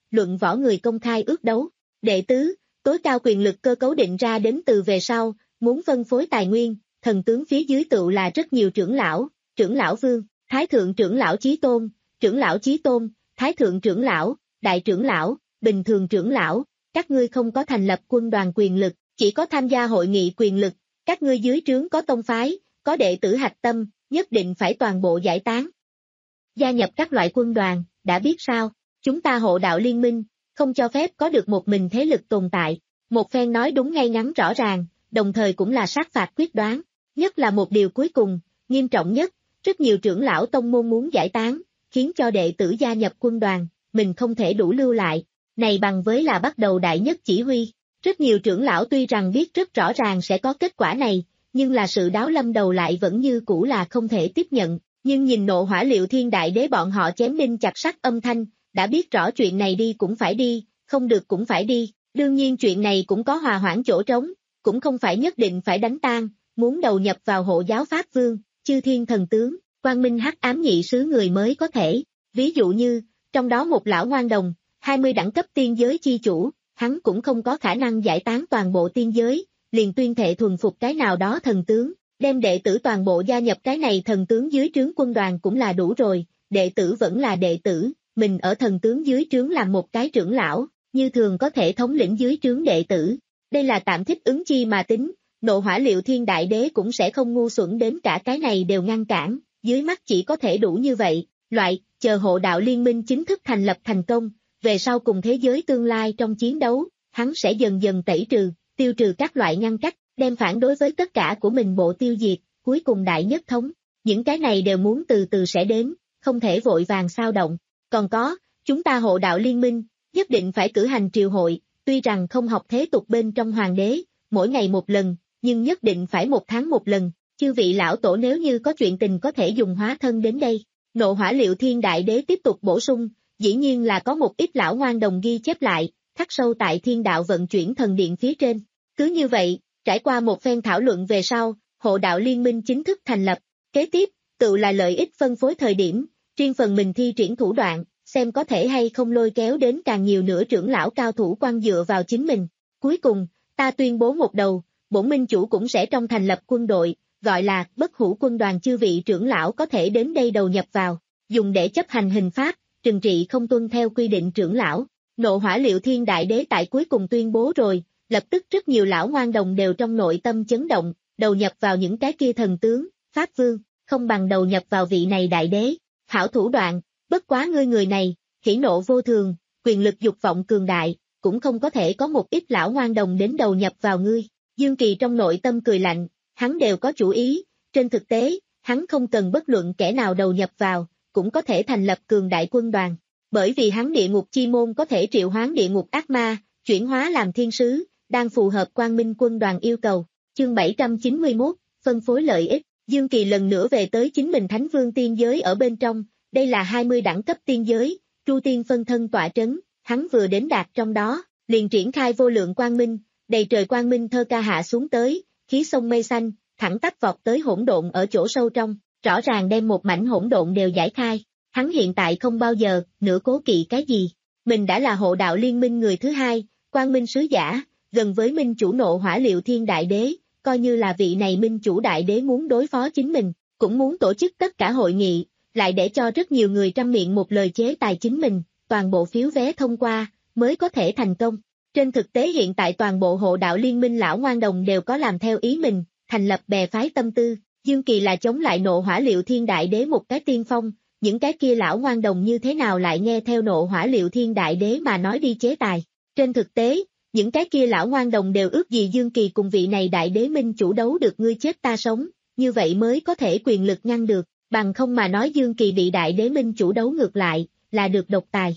luận võ người công khai ước đấu. Đệ tứ, tối cao quyền lực cơ cấu định ra đến từ về sau, muốn phân phối tài nguyên, thần tướng phía dưới tựu là rất nhiều trưởng lão, trưởng lão vương, thái thượng trưởng lão chí tôn, trưởng lão chí tôn, thái thượng trưởng lão, đại trưởng lão, bình thường trưởng lão, các ngươi không có thành lập quân đoàn quyền lực, chỉ có tham gia hội nghị quyền lực, các ngươi dưới trướng có tông phái, có đệ tử hạch tâm, nhất định phải toàn bộ giải tán. Gia nhập các loại quân đoàn, đã biết sao, chúng ta hộ đạo liên minh, không cho phép có được một mình thế lực tồn tại. Một phen nói đúng ngay ngắn rõ ràng, đồng thời cũng là sát phạt quyết đoán, nhất là một điều cuối cùng, nghiêm trọng nhất, rất nhiều trưởng lão tông môn muốn giải tán, khiến cho đệ tử gia nhập quân đoàn, mình không thể đủ lưu lại, này bằng với là bắt đầu đại nhất chỉ huy. Rất nhiều trưởng lão tuy rằng biết rất rõ ràng sẽ có kết quả này, nhưng là sự đáo lâm đầu lại vẫn như cũ là không thể tiếp nhận, nhưng nhìn nộ hỏa liệu thiên đại đế bọn họ chém đinh chặt sắt âm thanh, đã biết rõ chuyện này đi cũng phải đi, không được cũng phải đi, đương nhiên chuyện này cũng có hòa hoãn chỗ trống, cũng không phải nhất định phải đánh tan, muốn đầu nhập vào hộ giáo Pháp Vương, chư thiên thần tướng, quang minh hắc ám nhị sứ người mới có thể, ví dụ như, trong đó một lão ngoan đồng, hai mươi đẳng cấp tiên giới chi chủ, hắn cũng không có khả năng giải tán toàn bộ tiên giới, liền tuyên thệ thuần phục cái nào đó thần tướng, đem đệ tử toàn bộ gia nhập cái này thần tướng dưới trướng quân đoàn cũng là đủ rồi, đệ tử vẫn là đệ tử, mình ở thần tướng dưới trướng làm một cái trưởng lão, như thường có thể thống lĩnh dưới trướng đệ tử. Đây là tạm thích ứng chi mà tính, nộ hỏa liệu thiên đại đế cũng sẽ không ngu xuẩn đến cả cái này đều ngăn cản, dưới mắt chỉ có thể đủ như vậy, loại, chờ hộ đạo liên minh chính thức thành lập thành công, về sau cùng thế giới tương lai trong chiến đấu, hắn sẽ dần dần tẩy trừ, tiêu trừ các loại ngăn cách, đem phản đối với tất cả của mình bộ tiêu diệt, cuối cùng đại nhất thống, những cái này đều muốn từ từ sẽ đến, không thể vội vàng sao động. Còn có, chúng ta hộ đạo liên minh, nhất định phải cử hành triều hội, tuy rằng không học thế tục bên trong hoàng đế, mỗi ngày một lần, nhưng nhất định phải một tháng một lần, chư vị lão tổ nếu như có chuyện tình có thể dùng hóa thân đến đây. Nộ hỏa liệu thiên đại đế tiếp tục bổ sung, dĩ nhiên là có một ít lão ngoan đồng ghi chép lại, khắc sâu tại thiên đạo vận chuyển thần điện phía trên. Cứ như vậy, trải qua một phen thảo luận về sau, hộ đạo liên minh chính thức thành lập, kế tiếp, tự là lợi ích phân phối thời điểm, riêng phần mình thi triển thủ đoạn, xem có thể hay không lôi kéo đến càng nhiều nữa trưởng lão cao thủ quan dựa vào chính mình. Cuối cùng, ta tuyên bố một đầu, bổn minh chủ cũng sẽ trong thành lập quân đội, gọi là bất hủ quân đoàn, chư vị trưởng lão có thể đến đây đầu nhập vào, dùng để chấp hành hình pháp, trừng trị không tuân theo quy định trưởng lão. Nộ hỏa liệu thiên đại đế tại cuối cùng tuyên bố rồi, lập tức rất nhiều lão ngoan đồng đều trong nội tâm chấn động, đầu nhập vào những cái kia thần tướng, pháp vương, không bằng đầu nhập vào vị này đại đế. Hảo thủ đoạn, bất quá ngươi người này, hỉ nộ vô thường, quyền lực dục vọng cường đại, cũng không có thể có một ít lão ngoan đồng đến đầu nhập vào ngươi. Dương Kỳ trong nội tâm cười lạnh, hắn đều có chủ ý, trên thực tế, hắn không cần bất luận kẻ nào đầu nhập vào, cũng có thể thành lập cường đại quân đoàn. Bởi vì hắn địa ngục chi môn có thể triệu hoán địa ngục ác ma, chuyển hóa làm thiên sứ, đang phù hợp quang minh quân đoàn yêu cầu. Chương bảy trăm chín mươi mốt, phân phối lợi ích, Dương Kỳ lần nữa về tới chính mình Thánh Vương tiên giới ở bên trong, đây là hai mươi đẳng cấp tiên giới, Tru Tiên phân thân tọa trấn, hắn vừa đến đạt trong đó, liền triển khai vô lượng quang minh, đầy trời quang minh thơ ca hạ xuống tới, khí sông mây xanh, thẳng tắp vọt tới hỗn độn ở chỗ sâu trong, rõ ràng đem một mảnh hỗn độn đều giải khai. Hắn hiện tại không bao giờ nữa cố kỵ cái gì, mình đã là hộ đạo liên minh người thứ hai, quang minh sứ giả, gần với minh chủ nộ hỏa liệu thiên đại đế, coi như là vị này minh chủ đại đế muốn đối phó chính mình, cũng muốn tổ chức tất cả hội nghị, lại để cho rất nhiều người trăm miệng một lời chế tài chính mình, toàn bộ phiếu vé thông qua, mới có thể thành công. Trên thực tế hiện tại toàn bộ hộ đạo liên minh lão ngoan đồng đều có làm theo ý mình, thành lập bè phái tâm tư, Dương Kỳ là chống lại nộ hỏa liệu thiên đại đế một cái tiên phong, những cái kia lão ngoan đồng như thế nào lại nghe theo nộ hỏa liệu thiên đại đế mà nói đi chế tài. Trên thực tế, những cái kia lão ngoan đồng đều ước gì Dương Kỳ cùng vị này đại đế minh chủ đấu được ngươi chết ta sống, như vậy mới có thể quyền lực ngăn được, bằng không mà nói Dương Kỳ bị đại đế minh chủ đấu ngược lại, là được độc tài.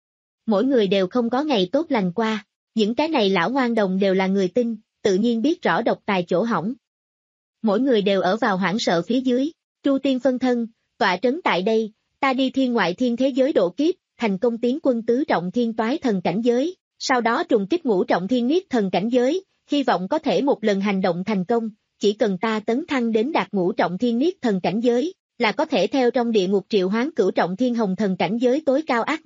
Mỗi người đều không có ngày tốt lành qua, những cái này lão ngoan đồng đều là người tin, tự nhiên biết rõ độc tài chỗ hỏng. Mỗi người đều ở vào hoảng sợ phía dưới, Tru Tiên phân thân, tọa trấn tại đây, ta đi thiên ngoại thiên thế giới độ kiếp, thành công tiến quân tứ trọng thiên toái thần cảnh giới, sau đó trùng kích ngũ trọng thiên niết thần cảnh giới, hy vọng có thể một lần hành động thành công, chỉ cần ta tấn thăng đến đạt ngũ trọng thiên niết thần cảnh giới, là có thể theo trong địa ngục triệu hoán cửu trọng thiên hồng thần cảnh giới tối cao ác ma,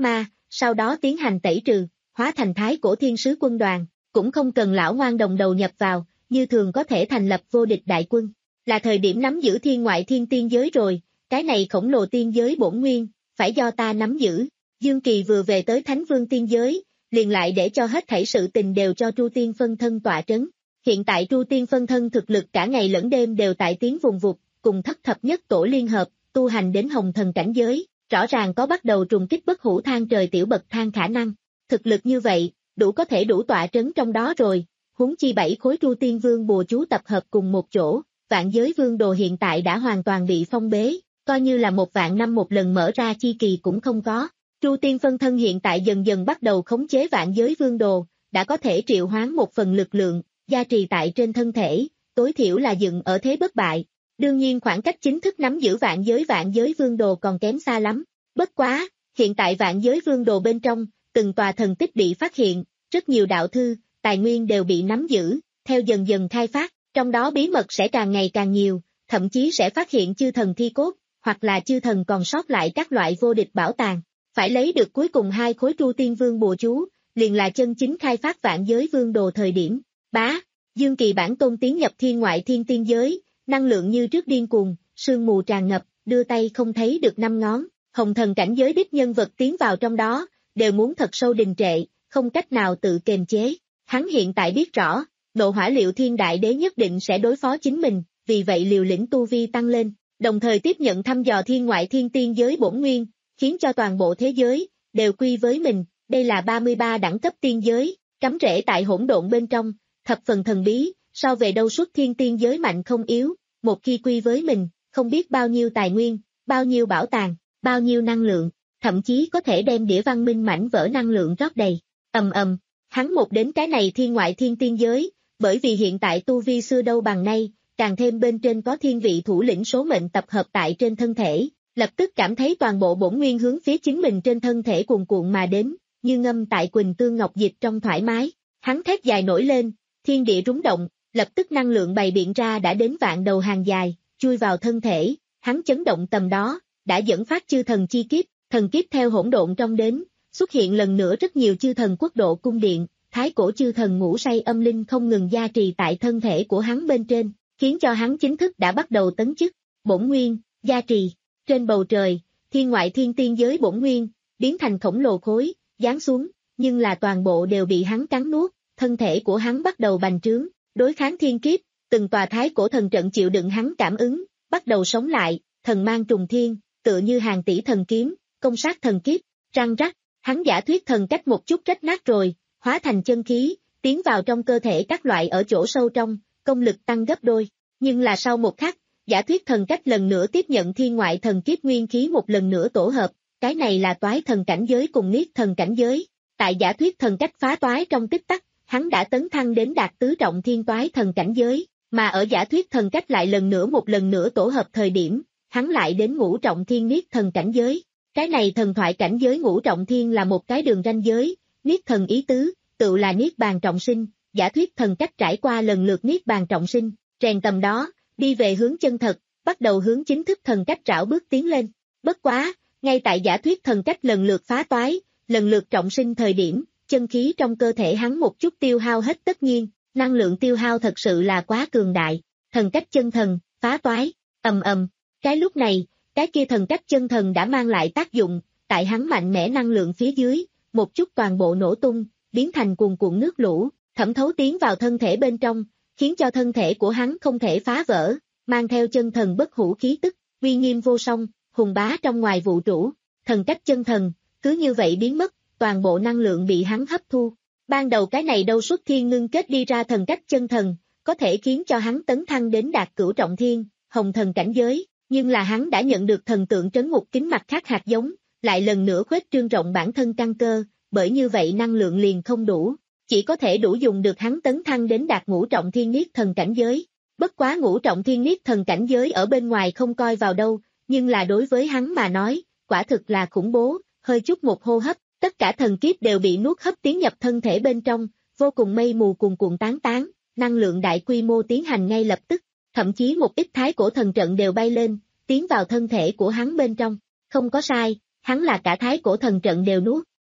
sau đó tiến hành tẩy trừ, hóa thành thái cổ thiên sứ quân đoàn, cũng không cần lão ngoan đồng đầu nhập vào, như thường có thể thành lập vô địch đại quân. Là thời điểm nắm giữ thiên ngoại thiên tiên giới rồi, cái này khổng lồ tiên giới bổn nguyên, phải do ta nắm giữ. Dương Kỳ vừa về tới Thánh Vương tiên giới, liền lại để cho hết thảy sự tình đều cho Tru Tiên phân thân tọa trấn. Hiện tại Tru Tiên phân thân thực lực cả ngày lẫn đêm đều tại tiến vùng vụt, cùng thất thập nhất tổ liên hợp, tu hành đến hồng thần cảnh giới, rõ ràng có bắt đầu trùng kích bất hủ thang trời tiểu bậc thang khả năng. Thực lực như vậy, đủ có thể đủ tọa trấn trong đó rồi, huống chi bảy khối Tru Tiên Vương bùa chú tập hợp cùng một chỗ, vạn giới vương đồ hiện tại đã hoàn toàn bị phong bế, coi như là một vạn năm một lần mở ra chi kỳ cũng không có. Tru Tiên phân thân hiện tại dần dần bắt đầu khống chế vạn giới vương đồ, đã có thể triệu hoán một phần lực lượng, gia trì tại trên thân thể, tối thiểu là dựng ở thế bất bại. Đương nhiên khoảng cách chính thức nắm giữ vạn giới vạn giới vương đồ còn kém xa lắm. Bất quá, hiện tại vạn giới vương đồ bên trong, từng tòa thần tích bị phát hiện, rất nhiều đạo thư, tài nguyên đều bị nắm giữ, theo dần dần khai phát, trong đó bí mật sẽ càng ngày càng nhiều, thậm chí sẽ phát hiện chư thần thi cốt, hoặc là chư thần còn sót lại các loại vô địch bảo tàng. Phải lấy được cuối cùng hai khối Tru Tiên Vương bùa chú, liền là chân chính khai phát vạn giới vương đồ thời điểm. Bá, Dương Kỳ bản tôn tiến nhập thiên ngoại thiên tiên giới, năng lượng như trước điên cuồng, sương mù tràn ngập, đưa tay không thấy được năm ngón, hồng thần cảnh giới đích nhân vật tiến vào trong đó, đều muốn thật sâu đình trệ, không cách nào tự kiềm chế. Hắn hiện tại biết rõ, Nộ Hỏa Liệu Thiên Đại Đế nhất định sẽ đối phó chính mình, vì vậy liều lĩnh tu vi tăng lên, đồng thời tiếp nhận thăm dò thiên ngoại thiên tiên giới bổn nguyên, khiến cho toàn bộ thế giới đều quy với mình. Đây là ba mươi ba đẳng cấp tiên giới, cắm rễ tại hỗn độn bên trong, thập phần thần bí, so về đâu xuất thiên tiên giới mạnh không yếu, một khi quy với mình, không biết bao nhiêu tài nguyên, bao nhiêu bảo tàng, bao nhiêu năng lượng, thậm chí có thể đem đĩa văn minh mảnh vỡ năng lượng rót đầy. Ầm ầm, hắn một đến cái này thiên ngoại thiên tiên giới, bởi vì hiện tại tu vi xưa đâu bằng nay, càng thêm bên trên có thiên vị thủ lĩnh số mệnh tập hợp tại trên thân thể, lập tức cảm thấy toàn bộ bổn nguyên hướng phía chính mình trên thân thể cuồn cuộn mà đến, như ngâm tại Quỳnh Tương Ngọc Dịch trong thoải mái. Hắn thét dài nổi lên, thiên địa rúng động, lập tức năng lượng bày biện ra đã đến vạn đầu hàng dài, chui vào thân thể, hắn chấn động tầm đó, đã dẫn phát chư thần chi kiếp, thần kiếp theo hỗn độn trong đến, xuất hiện lần nữa rất nhiều chư thần quốc độ cung điện, thái cổ chư thần ngủ say âm linh không ngừng gia trì tại thân thể của hắn bên trên, khiến cho hắn chính thức đã bắt đầu tấn chức, bổn nguyên, gia trì, trên bầu trời, thiên ngoại thiên tiên giới bổn nguyên, biến thành khổng lồ khối, giáng xuống, nhưng là toàn bộ đều bị hắn cắn nuốt, thân thể của hắn bắt đầu bành trướng, đối kháng thiên kiếp, từng tòa thái cổ thần trận chịu đựng hắn cảm ứng, bắt đầu sống lại, thần mang trùng thiên, tựa như hàng tỷ thần kiếm, công sát thần kiếp, răng rắc, hắn giả thuyết thần cách một chút rách nát rồi, hóa thành chân khí, tiến vào trong cơ thể các loại ở chỗ sâu trong, công lực tăng gấp đôi, nhưng là sau một khắc, giả thuyết thần cách lần nữa tiếp nhận thiên ngoại thần kiếp nguyên khí một lần nữa tổ hợp, cái này là toái thần cảnh giới cùng niết thần cảnh giới, tại giả thuyết thần cách phá toái trong tích tắc, hắn đã tấn thăng đến đạt tứ trọng thiên toái thần cảnh giới, mà ở giả thuyết thần cách lại lần nữa một lần nữa tổ hợp thời điểm, hắn lại đến ngũ trọng thiên niết thần cảnh giới. Cái này thần thoại cảnh giới ngũ trọng thiên là một cái đường ranh giới, niết thần ý tứ, tự là niết bàn trọng sinh, giả thuyết thần cách trải qua lần lượt niết bàn trọng sinh, rèn tầm đó, đi về hướng chân thật, bắt đầu hướng chính thức thần cách rảo bước tiến lên. Bất quá, ngay tại giả thuyết thần cách lần lượt phá toái, lần lượt trọng sinh thời điểm, chân khí trong cơ thể hắn một chút tiêu hao hết tất nhiên, năng lượng tiêu hao thật sự là quá cường đại, thần cách chân thần, phá toái, ầm ầm, cái lúc này, cái kia thần cách chân thần đã mang lại tác dụng, tại hắn mạnh mẽ năng lượng phía dưới, một chút toàn bộ nổ tung, biến thành cuồn cuộn nước lũ, thẩm thấu tiến vào thân thể bên trong, khiến cho thân thể của hắn không thể phá vỡ, mang theo chân thần bất hủ khí tức, uy nghiêm vô song, hùng bá trong ngoài vũ trụ, thần cách chân thần, cứ như vậy biến mất, toàn bộ năng lượng bị hắn hấp thu. Ban đầu cái này đâu xuất thiên ngưng kết đi ra thần cách chân thần, có thể khiến cho hắn tấn thăng đến đạt cửu trọng thiên, hồng thần cảnh giới, nhưng là hắn đã nhận được thần tượng trấn ngục kính mặt khác hạt giống, lại lần nữa khuếch trương rộng bản thân căn cơ, bởi như vậy năng lượng liền không đủ, chỉ có thể đủ dùng được hắn tấn thăng đến đạt ngũ trọng thiên niết thần cảnh giới. Bất quá ngũ trọng thiên niết thần cảnh giới ở bên ngoài không coi vào đâu, nhưng là đối với hắn mà nói, quả thực là khủng bố, hơi chút một hô hấp, tất cả thần kiếp đều bị nuốt hấp tiến nhập thân thể bên trong, vô cùng mây mù cuồn cuộn tán tán, năng lượng đại quy mô tiến hành ngay lập tức, thậm chí một ít thái cổ thần trận đều bay lên, tiến vào thân thể của hắn bên trong, không có sai, hắn là cả thái cổ thần trận đều nuốt,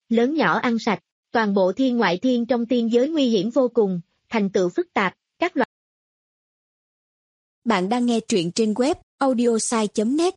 lớn nhỏ ăn sạch, toàn bộ thiên ngoại thiên trong tiên giới nguy hiểm vô cùng, thành tựu phức tạp, các loại. Bạn đang nghe truyện trên web audiosai chấm net.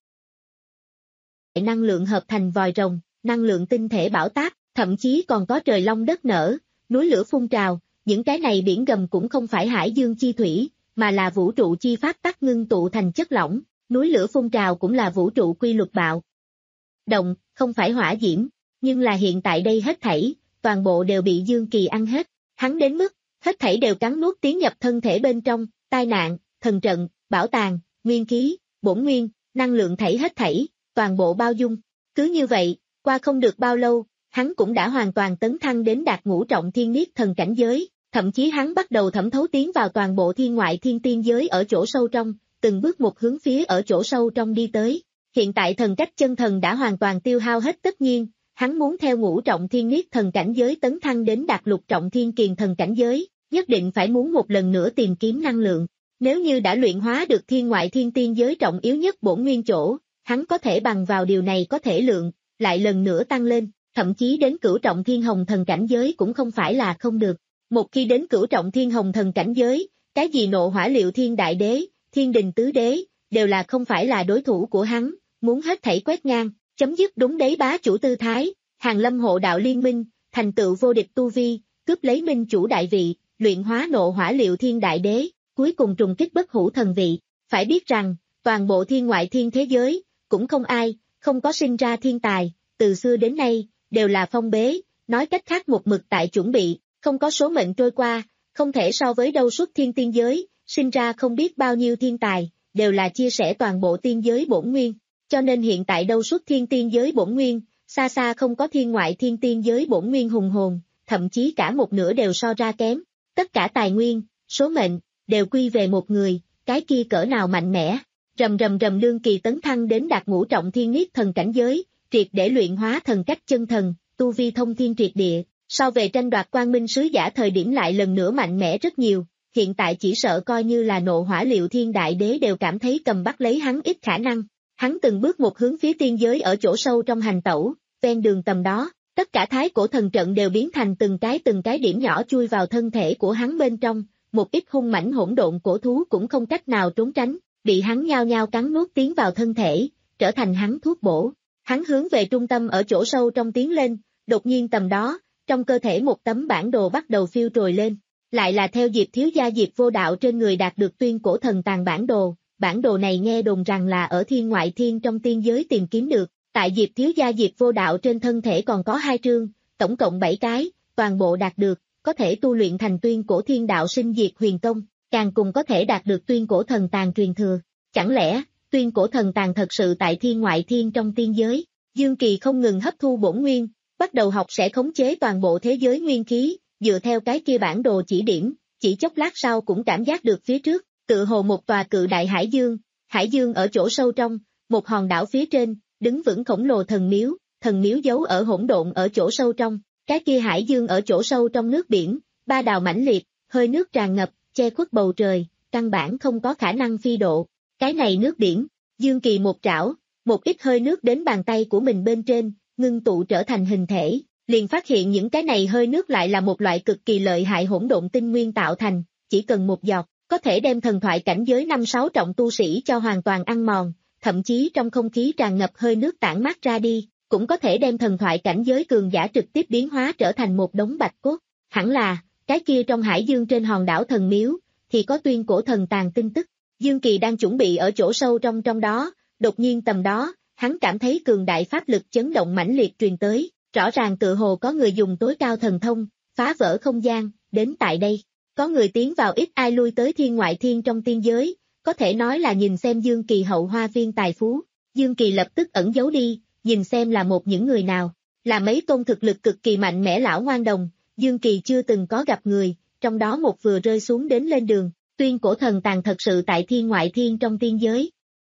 Năng lượng hợp thành vòi rồng, năng lượng tinh thể bảo táp, thậm chí còn có trời long đất nở, núi lửa phun trào, những cái này biển gầm cũng không phải hải dương chi thủy, mà là vũ trụ chi pháp tắc ngưng tụ thành chất lỏng, núi lửa phun trào cũng là vũ trụ quy luật bạo động, không phải hỏa diễm, nhưng là hiện tại đây hết thảy, toàn bộ đều bị Dương Kỳ ăn hết, hắn đến mức, hết thảy đều cắn nuốt tiến nhập thân thể bên trong, tai nạn, thần trận, bảo tàng, nguyên khí, bổn nguyên, năng lượng thảy hết thảy, toàn bộ bao dung. Cứ như vậy, qua không được bao lâu, hắn cũng đã hoàn toàn tấn thăng đến đạt ngũ trọng thiên niết thần cảnh giới, thậm chí hắn bắt đầu thẩm thấu tiến vào toàn bộ thiên ngoại thiên tiên giới ở chỗ sâu trong, từng bước một hướng phía ở chỗ sâu trong đi tới. Hiện tại thần cách chân thần đã hoàn toàn tiêu hao hết, tất nhiên, hắn muốn theo ngũ trọng thiên niết thần cảnh giới tấn thăng đến đạt lục trọng thiên kiền thần cảnh giới, nhất định phải muốn một lần nữa tìm kiếm năng lượng. Nếu như đã luyện hóa được thiên ngoại thiên tiên giới trọng yếu nhất bổn nguyên chỗ, hắn có thể bằng vào điều này có thể lượng, lại lần nữa tăng lên, thậm chí đến cửu trọng thiên hồng thần cảnh giới cũng không phải là không được. Một khi đến cửu trọng thiên hồng thần cảnh giới, cái gì nộ hỏa liệu thiên đại đế, thiên đình tứ đế, đều là không phải là đối thủ của hắn, muốn hết thảy quét ngang, chấm dứt đúng đế bá chủ tư thái, hàng lâm hộ đạo liên minh, thành tựu vô địch tu vi, cướp lấy minh chủ đại vị, luyện hóa nộ hỏa liệu thiên đại đế, cuối cùng trùng kích bất hủ thần vị. Phải biết rằng, toàn bộ thiên ngoại thiên thế giới, cũng không ai, không có sinh ra thiên tài, từ xưa đến nay, đều là phong bế, nói cách khác một mực tại chuẩn bị, không có số mệnh trôi qua, không thể so với đâu suốt thiên tiên giới, sinh ra không biết bao nhiêu thiên tài, đều là chia sẻ toàn bộ tiên giới bổn nguyên, cho nên hiện tại đâu suốt thiên tiên giới bổn nguyên, xa xa không có thiên ngoại thiên tiên giới bổn nguyên hùng hồn, thậm chí cả một nửa đều so ra kém, tất cả tài nguyên, số mệnh, đều quy về một người, cái kia cỡ nào mạnh mẽ. Rầm rầm rầm Dương Kỳ tấn thăng đến đạt ngũ trọng thiên niết thần cảnh giới, triệt để luyện hóa thần cách chân thần, tu vi thông thiên triệt địa, so về tranh đoạt quang minh sứ giả thời điểm lại lần nữa mạnh mẽ rất nhiều, hiện tại chỉ sợ coi như là nộ hỏa liệu thiên đại đế đều cảm thấy cầm bắt lấy hắn ít khả năng. Hắn từng bước một hướng phía tiên giới ở chỗ sâu trong hành tẩu, ven đường tầm đó, tất cả thái cổ thần trận đều biến thành từng cái từng cái điểm nhỏ chui vào thân thể của hắn bên trong, một ít hung mãnh hỗn độn cổ thú cũng không cách nào trốn tránh, bị hắn nhao nhao cắn nuốt tiến vào thân thể, trở thành hắn thuốc bổ. Hắn hướng về trung tâm ở chỗ sâu trong tiến lên, đột nhiên tầm đó, trong cơ thể một tấm bản đồ bắt đầu phiêu trồi lên, lại là theo Diệp thiếu gia Diệp Vô Đạo trên người đạt được tuyên cổ thần tàng bản đồ. Bản đồ này nghe đồn rằng là ở thiên ngoại thiên trong tiên giới tìm kiếm được, tại Diệp thiếu gia Diệp Vô Đạo trên thân thể còn có hai trương, tổng cộng bảy cái, toàn bộ đạt được, có thể tu luyện thành tuyên cổ thiên đạo sinh diệt huyền công, càng cùng có thể đạt được tuyên cổ thần tàng truyền thừa. Chẳng lẽ, tuyên cổ thần tàng thật sự tại thiên ngoại thiên trong tiên giới? Dương Kỳ không ngừng hấp thu bổn nguyên, bắt đầu học sẽ khống chế toàn bộ thế giới nguyên khí, dựa theo cái kia bản đồ chỉ điểm, chỉ chốc lát sau cũng cảm giác được phía trước, tự hồ một tòa cự đại hải dương, hải dương ở chỗ sâu trong, một hòn đảo phía trên, đứng vững khổng lồ thần miếu, thần miếu giấu ở hỗn độn ở chỗ sâu trong, cái kia hải dương ở chỗ sâu trong nước biển, ba đào mãnh liệt, hơi nước tràn ngập, che khuất bầu trời, căn bản không có khả năng phi độ. Cái này nước biển, Dương Kỳ một trảo, một ít hơi nước đến bàn tay của mình bên trên, ngưng tụ trở thành hình thể, liền phát hiện những cái này hơi nước lại là một loại cực kỳ lợi hại hỗn độn tinh nguyên tạo thành, chỉ cần một giọt, có thể đem thần thoại cảnh giới năm sáu trọng tu sĩ cho hoàn toàn ăn mòn, thậm chí trong không khí tràn ngập hơi nước tản mát ra đi, cũng có thể đem thần thoại cảnh giới cường giả trực tiếp biến hóa trở thành một đống bạch cốt. Hẳn là, cái kia trong hải dương trên hòn đảo thần miếu, thì có tuyên cổ thần tàng tin tức. Dương Kỳ đang chuẩn bị ở chỗ sâu trong trong đó, đột nhiên tầm đó, hắn cảm thấy cường đại pháp lực chấn động mãnh liệt truyền tới, rõ ràng tự hồ có người dùng tối cao thần thông, phá vỡ không gian, đến tại đây. Có người tiến vào ít ai lui tới thiên ngoại thiên trong tiên giới, có thể nói là nhìn xem Dương Kỳ hậu hoa viên tài phú. Dương Kỳ lập tức ẩn giấu đi, nhìn xem là một những người nào, là mấy tôn thực lực cực kỳ mạnh mẽ lão ngoan đồng, Dương Kỳ chưa từng có gặp người, trong đó một vừa rơi xuống đến lên đường, tuyên cổ thần tàng thật sự tại thiên ngoại thiên trong tiên giới.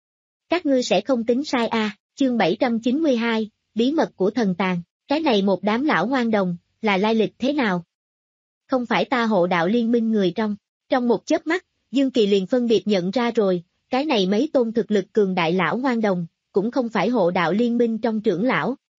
Các ngươi sẽ không tính sai a, à, chương bảy trăm chín mươi hai, bí mật của thần tàng, cái này một đám lão ngoan đồng, là lai lịch thế nào? Không phải ta hộ đạo liên minh người trong, trong một chớp mắt, Dương Kỳ liền phân biệt nhận ra rồi, cái này mấy tôn thực lực cường đại lão ngoan đồng, cũng không phải hộ đạo liên minh trong trưởng lão,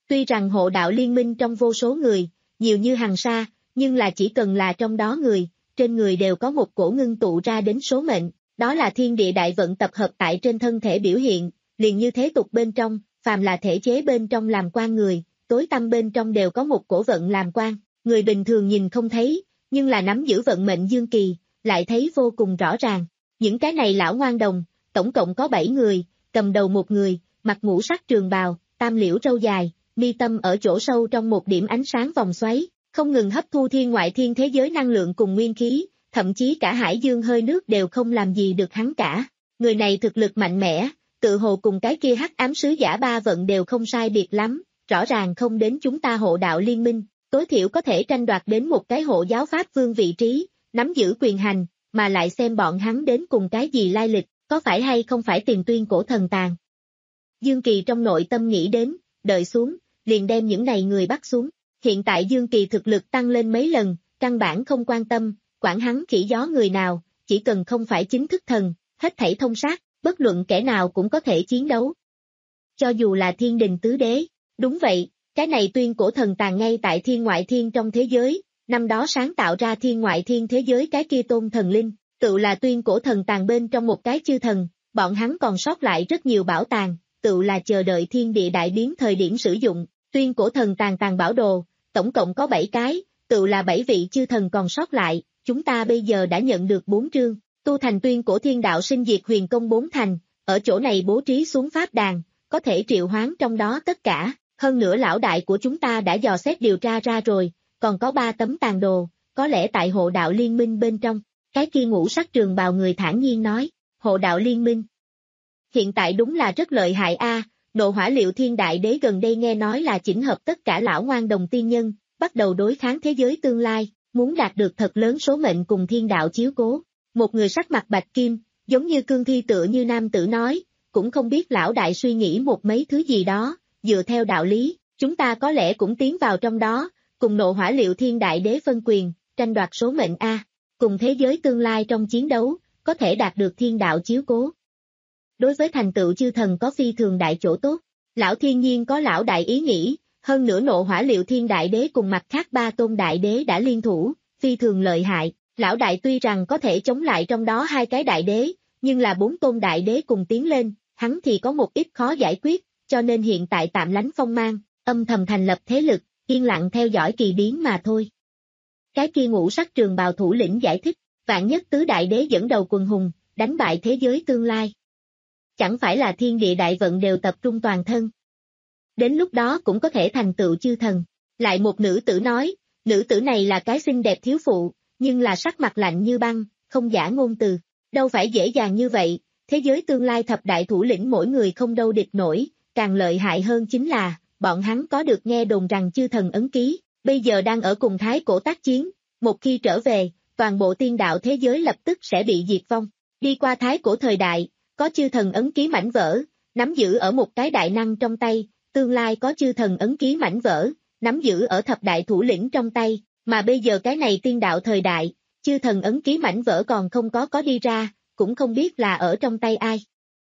Tuy rằng hộ đạo liên minh trong vô số người, nhiều như hằng sa, nhưng là chỉ cần là trong đó người, trên người đều có một cổ ngưng tụ ra đến số mệnh, đó là thiên địa đại vận tập hợp tại trên thân thể biểu hiện, liền như thế tục bên trong, phàm là thể chế bên trong làm quan người, tối tâm bên trong đều có một cổ vận làm quan, người bình thường nhìn không thấy, nhưng là nắm giữ vận mệnh dương kỳ, lại thấy vô cùng rõ ràng. Những cái này lão ngoan đồng, tổng cộng có bảy người, cầm đầu một người, mặc ngũ sắc trường bào, tam liễu râu dài, mi tâm ở chỗ sâu trong một điểm ánh sáng vòng xoáy, không ngừng hấp thu thiên ngoại thiên thế giới năng lượng cùng nguyên khí, thậm chí cả hải dương hơi nước đều không làm gì được hắn cả. Người này thực lực mạnh mẽ, tự hồ cùng cái kia hắc ám sứ giả ba vận đều không sai biệt lắm, rõ ràng không đến chúng ta hộ đạo liên minh, tối thiểu có thể tranh đoạt đến một cái hộ giáo pháp vương vị trí, nắm giữ quyền hành, mà lại xem bọn hắn đến cùng cái gì lai lịch, có phải hay không phải tìm tuyên cổ thần tàng. Dương Kỳ trong nội tâm nghĩ đến, đợi xuống, liền đem những này người bắt xuống. Hiện tại Dương Kỳ thực lực tăng lên mấy lần, căn bản không quan tâm, quản hắn khỉ gió người nào, chỉ cần không phải chính thức thần, hết thảy thông sát, bất luận kẻ nào cũng có thể chiến đấu. Cho dù là thiên đình tứ đế, đúng vậy, cái này tuyên cổ thần tàng ngay tại thiên ngoại thiên trong thế giới, năm đó sáng tạo ra thiên ngoại thiên thế giới cái kia tôn thần linh, tự là tuyên cổ thần tàng bên trong một cái chư thần, bọn hắn còn sót lại rất nhiều bảo tàng, tự là chờ đợi thiên địa đại biến thời điểm sử dụng, tuyên cổ thần tàng tàng bảo đồ, tổng cộng có bảy cái, tự là bảy vị chư thần còn sót lại, chúng ta bây giờ đã nhận được bốn chương, tu thành tuyên cổ thiên đạo sinh diệt huyền công bốn thành, ở chỗ này bố trí xuống pháp đàn, có thể triệu hoán trong đó tất cả, hơn nữa lão đại của chúng ta đã dò xét điều tra ra rồi, còn có ba tấm tàn đồ, có lẽ tại hộ đạo liên minh bên trong, cái kia ngũ sắc trường bào người thản nhiên nói, hộ đạo liên minh. Hiện tại đúng là rất lợi hại a. Nộ Hỏa Liệu Thiên Đại Đế gần đây nghe nói là chỉnh hợp tất cả lão ngoan đồng tiên nhân, bắt đầu đối kháng thế giới tương lai, muốn đạt được thật lớn số mệnh cùng thiên đạo chiếu cố. Một người sắc mặt bạch kim, giống như cương thi tựa như nam tử nói, cũng không biết lão đại suy nghĩ một mấy thứ gì đó, dựa theo đạo lý, chúng ta có lẽ cũng tiến vào trong đó, cùng Nộ Hỏa Liệu Thiên Đại Đế phân quyền, tranh đoạt số mệnh a, cùng thế giới tương lai trong chiến đấu, có thể đạt được thiên đạo chiếu cố. Đối với thành tựu chư thần có phi thường đại chỗ tốt, lão thiên nhiên có lão đại ý nghĩ, hơn nữa Nộ Hỏa Liệu Thiên Đại Đế cùng mặt khác ba tôn đại đế đã liên thủ, phi thường lợi hại, lão đại tuy rằng có thể chống lại trong đó hai cái đại đế, nhưng là bốn tôn đại đế cùng tiến lên, hắn thì có một ít khó giải quyết, cho nên hiện tại tạm lánh phong mang, âm thầm thành lập thế lực, yên lặng theo dõi kỳ biến mà thôi. Cái kia ngũ sắc trường bào thủ lĩnh giải thích, vạn nhất tứ đại đế dẫn đầu quần hùng, đánh bại thế giới tương lai. Chẳng phải là thiên địa đại vận đều tập trung toàn thân. Đến lúc đó cũng có thể thành tựu chư thần. Lại một nữ tử nói, nữ tử này là cái xinh đẹp thiếu phụ, nhưng là sắc mặt lạnh như băng, không giả ngôn từ. Đâu phải dễ dàng như vậy, thế giới tương lai thập đại thủ lĩnh mỗi người không đâu địch nổi, càng lợi hại hơn chính là, bọn hắn có được nghe đồn rằng chư thần ấn ký, bây giờ đang ở cùng thái cổ tác chiến, một khi trở về, toàn bộ tiên đạo thế giới lập tức sẽ bị diệt vong. Đi qua thái cổ thời đại, có chư thần ấn ký mảnh vỡ, nắm giữ ở một cái đại năng trong tay, tương lai có chư thần ấn ký mảnh vỡ, nắm giữ ở thập đại thủ lĩnh trong tay, mà bây giờ cái này tiên đạo thời đại, chư thần ấn ký mảnh vỡ còn không có có đi ra, cũng không biết là ở trong tay ai.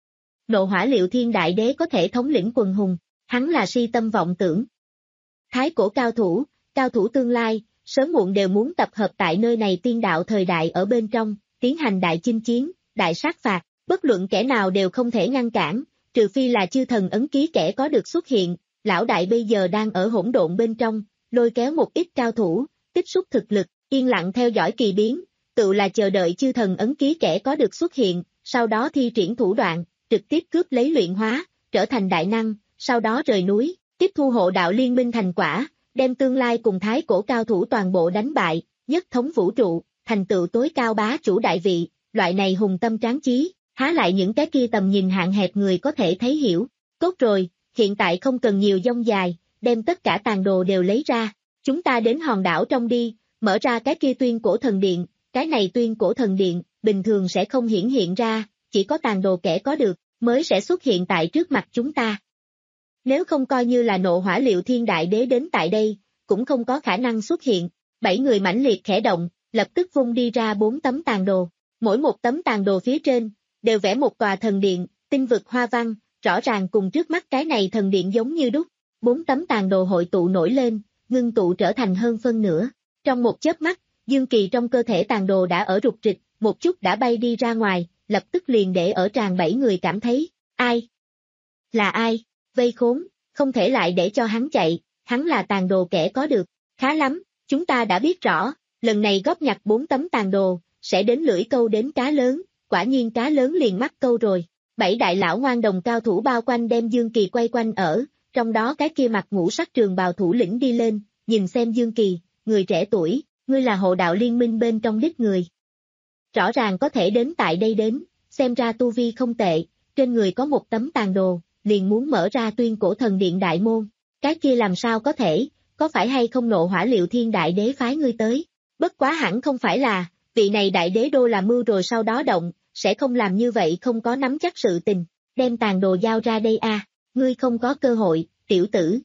Nộ Hỏa Liệu Thiên Đại Đế có thể thống lĩnh quần hùng, hắn là si tâm vọng tưởng. Thái cổ cao thủ, cao thủ tương lai, sớm muộn đều muốn tập hợp tại nơi này tiên đạo thời đại ở bên trong, tiến hành đại chinh chiến, đại sát phạt, bất luận kẻ nào đều không thể ngăn cản, trừ phi là chư thần ấn ký kẻ có được xuất hiện, lão đại bây giờ đang ở hỗn độn bên trong, lôi kéo một ít cao thủ, tích xúc thực lực, yên lặng theo dõi kỳ biến, tự là chờ đợi chư thần ấn ký kẻ có được xuất hiện, sau đó thi triển thủ đoạn, trực tiếp cướp lấy luyện hóa, trở thành đại năng, sau đó rời núi, tiếp thu hộ đạo liên minh thành quả, đem tương lai cùng thái cổ cao thủ toàn bộ đánh bại, nhất thống vũ trụ, thành tựu tối cao bá chủ đại vị, loại này hùng tâm tráng chí, há lại những cái kia tầm nhìn hạn hẹp người có thể thấy hiểu. Tốt rồi, hiện tại không cần nhiều dông dài, đem tất cả tàn đồ đều lấy ra, chúng ta đến hòn đảo trong đi, mở ra cái kia tuyên cổ thần điện, cái này tuyên cổ thần điện, bình thường sẽ không hiển hiện ra, chỉ có tàn đồ kẻ có được, mới sẽ xuất hiện tại trước mặt chúng ta. Nếu không coi như là Nộ Hỏa Liệu Thiên Đại Đế đến tại đây, cũng không có khả năng xuất hiện, bảy người mãnh liệt khẽ động, lập tức vung đi ra bốn tấm tàn đồ, mỗi một tấm tàn đồ phía trên, đều vẽ một tòa thần điện, tinh vực hoa văn, rõ ràng cùng trước mắt cái này thần điện giống như đúc, Bốn tấm tàn đồ hội tụ nổi lên, ngưng tụ trở thành hơn phân nửa. Trong một chớp mắt, dương kỳ trong cơ thể tàn đồ đã ở rục rịch, một chút đã bay đi ra ngoài, lập tức liền để ở tràn bảy người cảm thấy, ai? Là ai? Vây khốn, không thể lại để cho hắn chạy, hắn là tàn đồ kẻ có được. Khá lắm, chúng ta đã biết rõ, lần này góp nhặt bốn tấm tàn đồ, sẽ đến lưỡi câu đến cá lớn, quả nhiên cá lớn liền mắc câu rồi. Bảy đại lão ngoan đồng cao thủ bao quanh đem Dương Kỳ quay quanh ở, trong đó cái kia mặt ngũ sắc trường bào thủ lĩnh đi lên, nhìn xem Dương Kỳ, người trẻ tuổi, ngươi là hộ đạo liên minh bên trong đích người. Rõ ràng có thể đến tại đây đến, xem ra tu vi không tệ, trên người có một tấm tàn đồ, liền muốn mở ra tuyên cổ thần điện đại môn. Cái kia làm sao có thể, có phải hay không nộ hỏa liệu thiên đại đế phái ngươi tới? Bất quá hẳn không phải là, vị này đại đế đô là mưu rồi sau đó động, sẽ không làm như vậy không có nắm chắc sự tình, đem tàn đồ giao ra đây a, à, ngươi không có cơ hội, tiểu tử.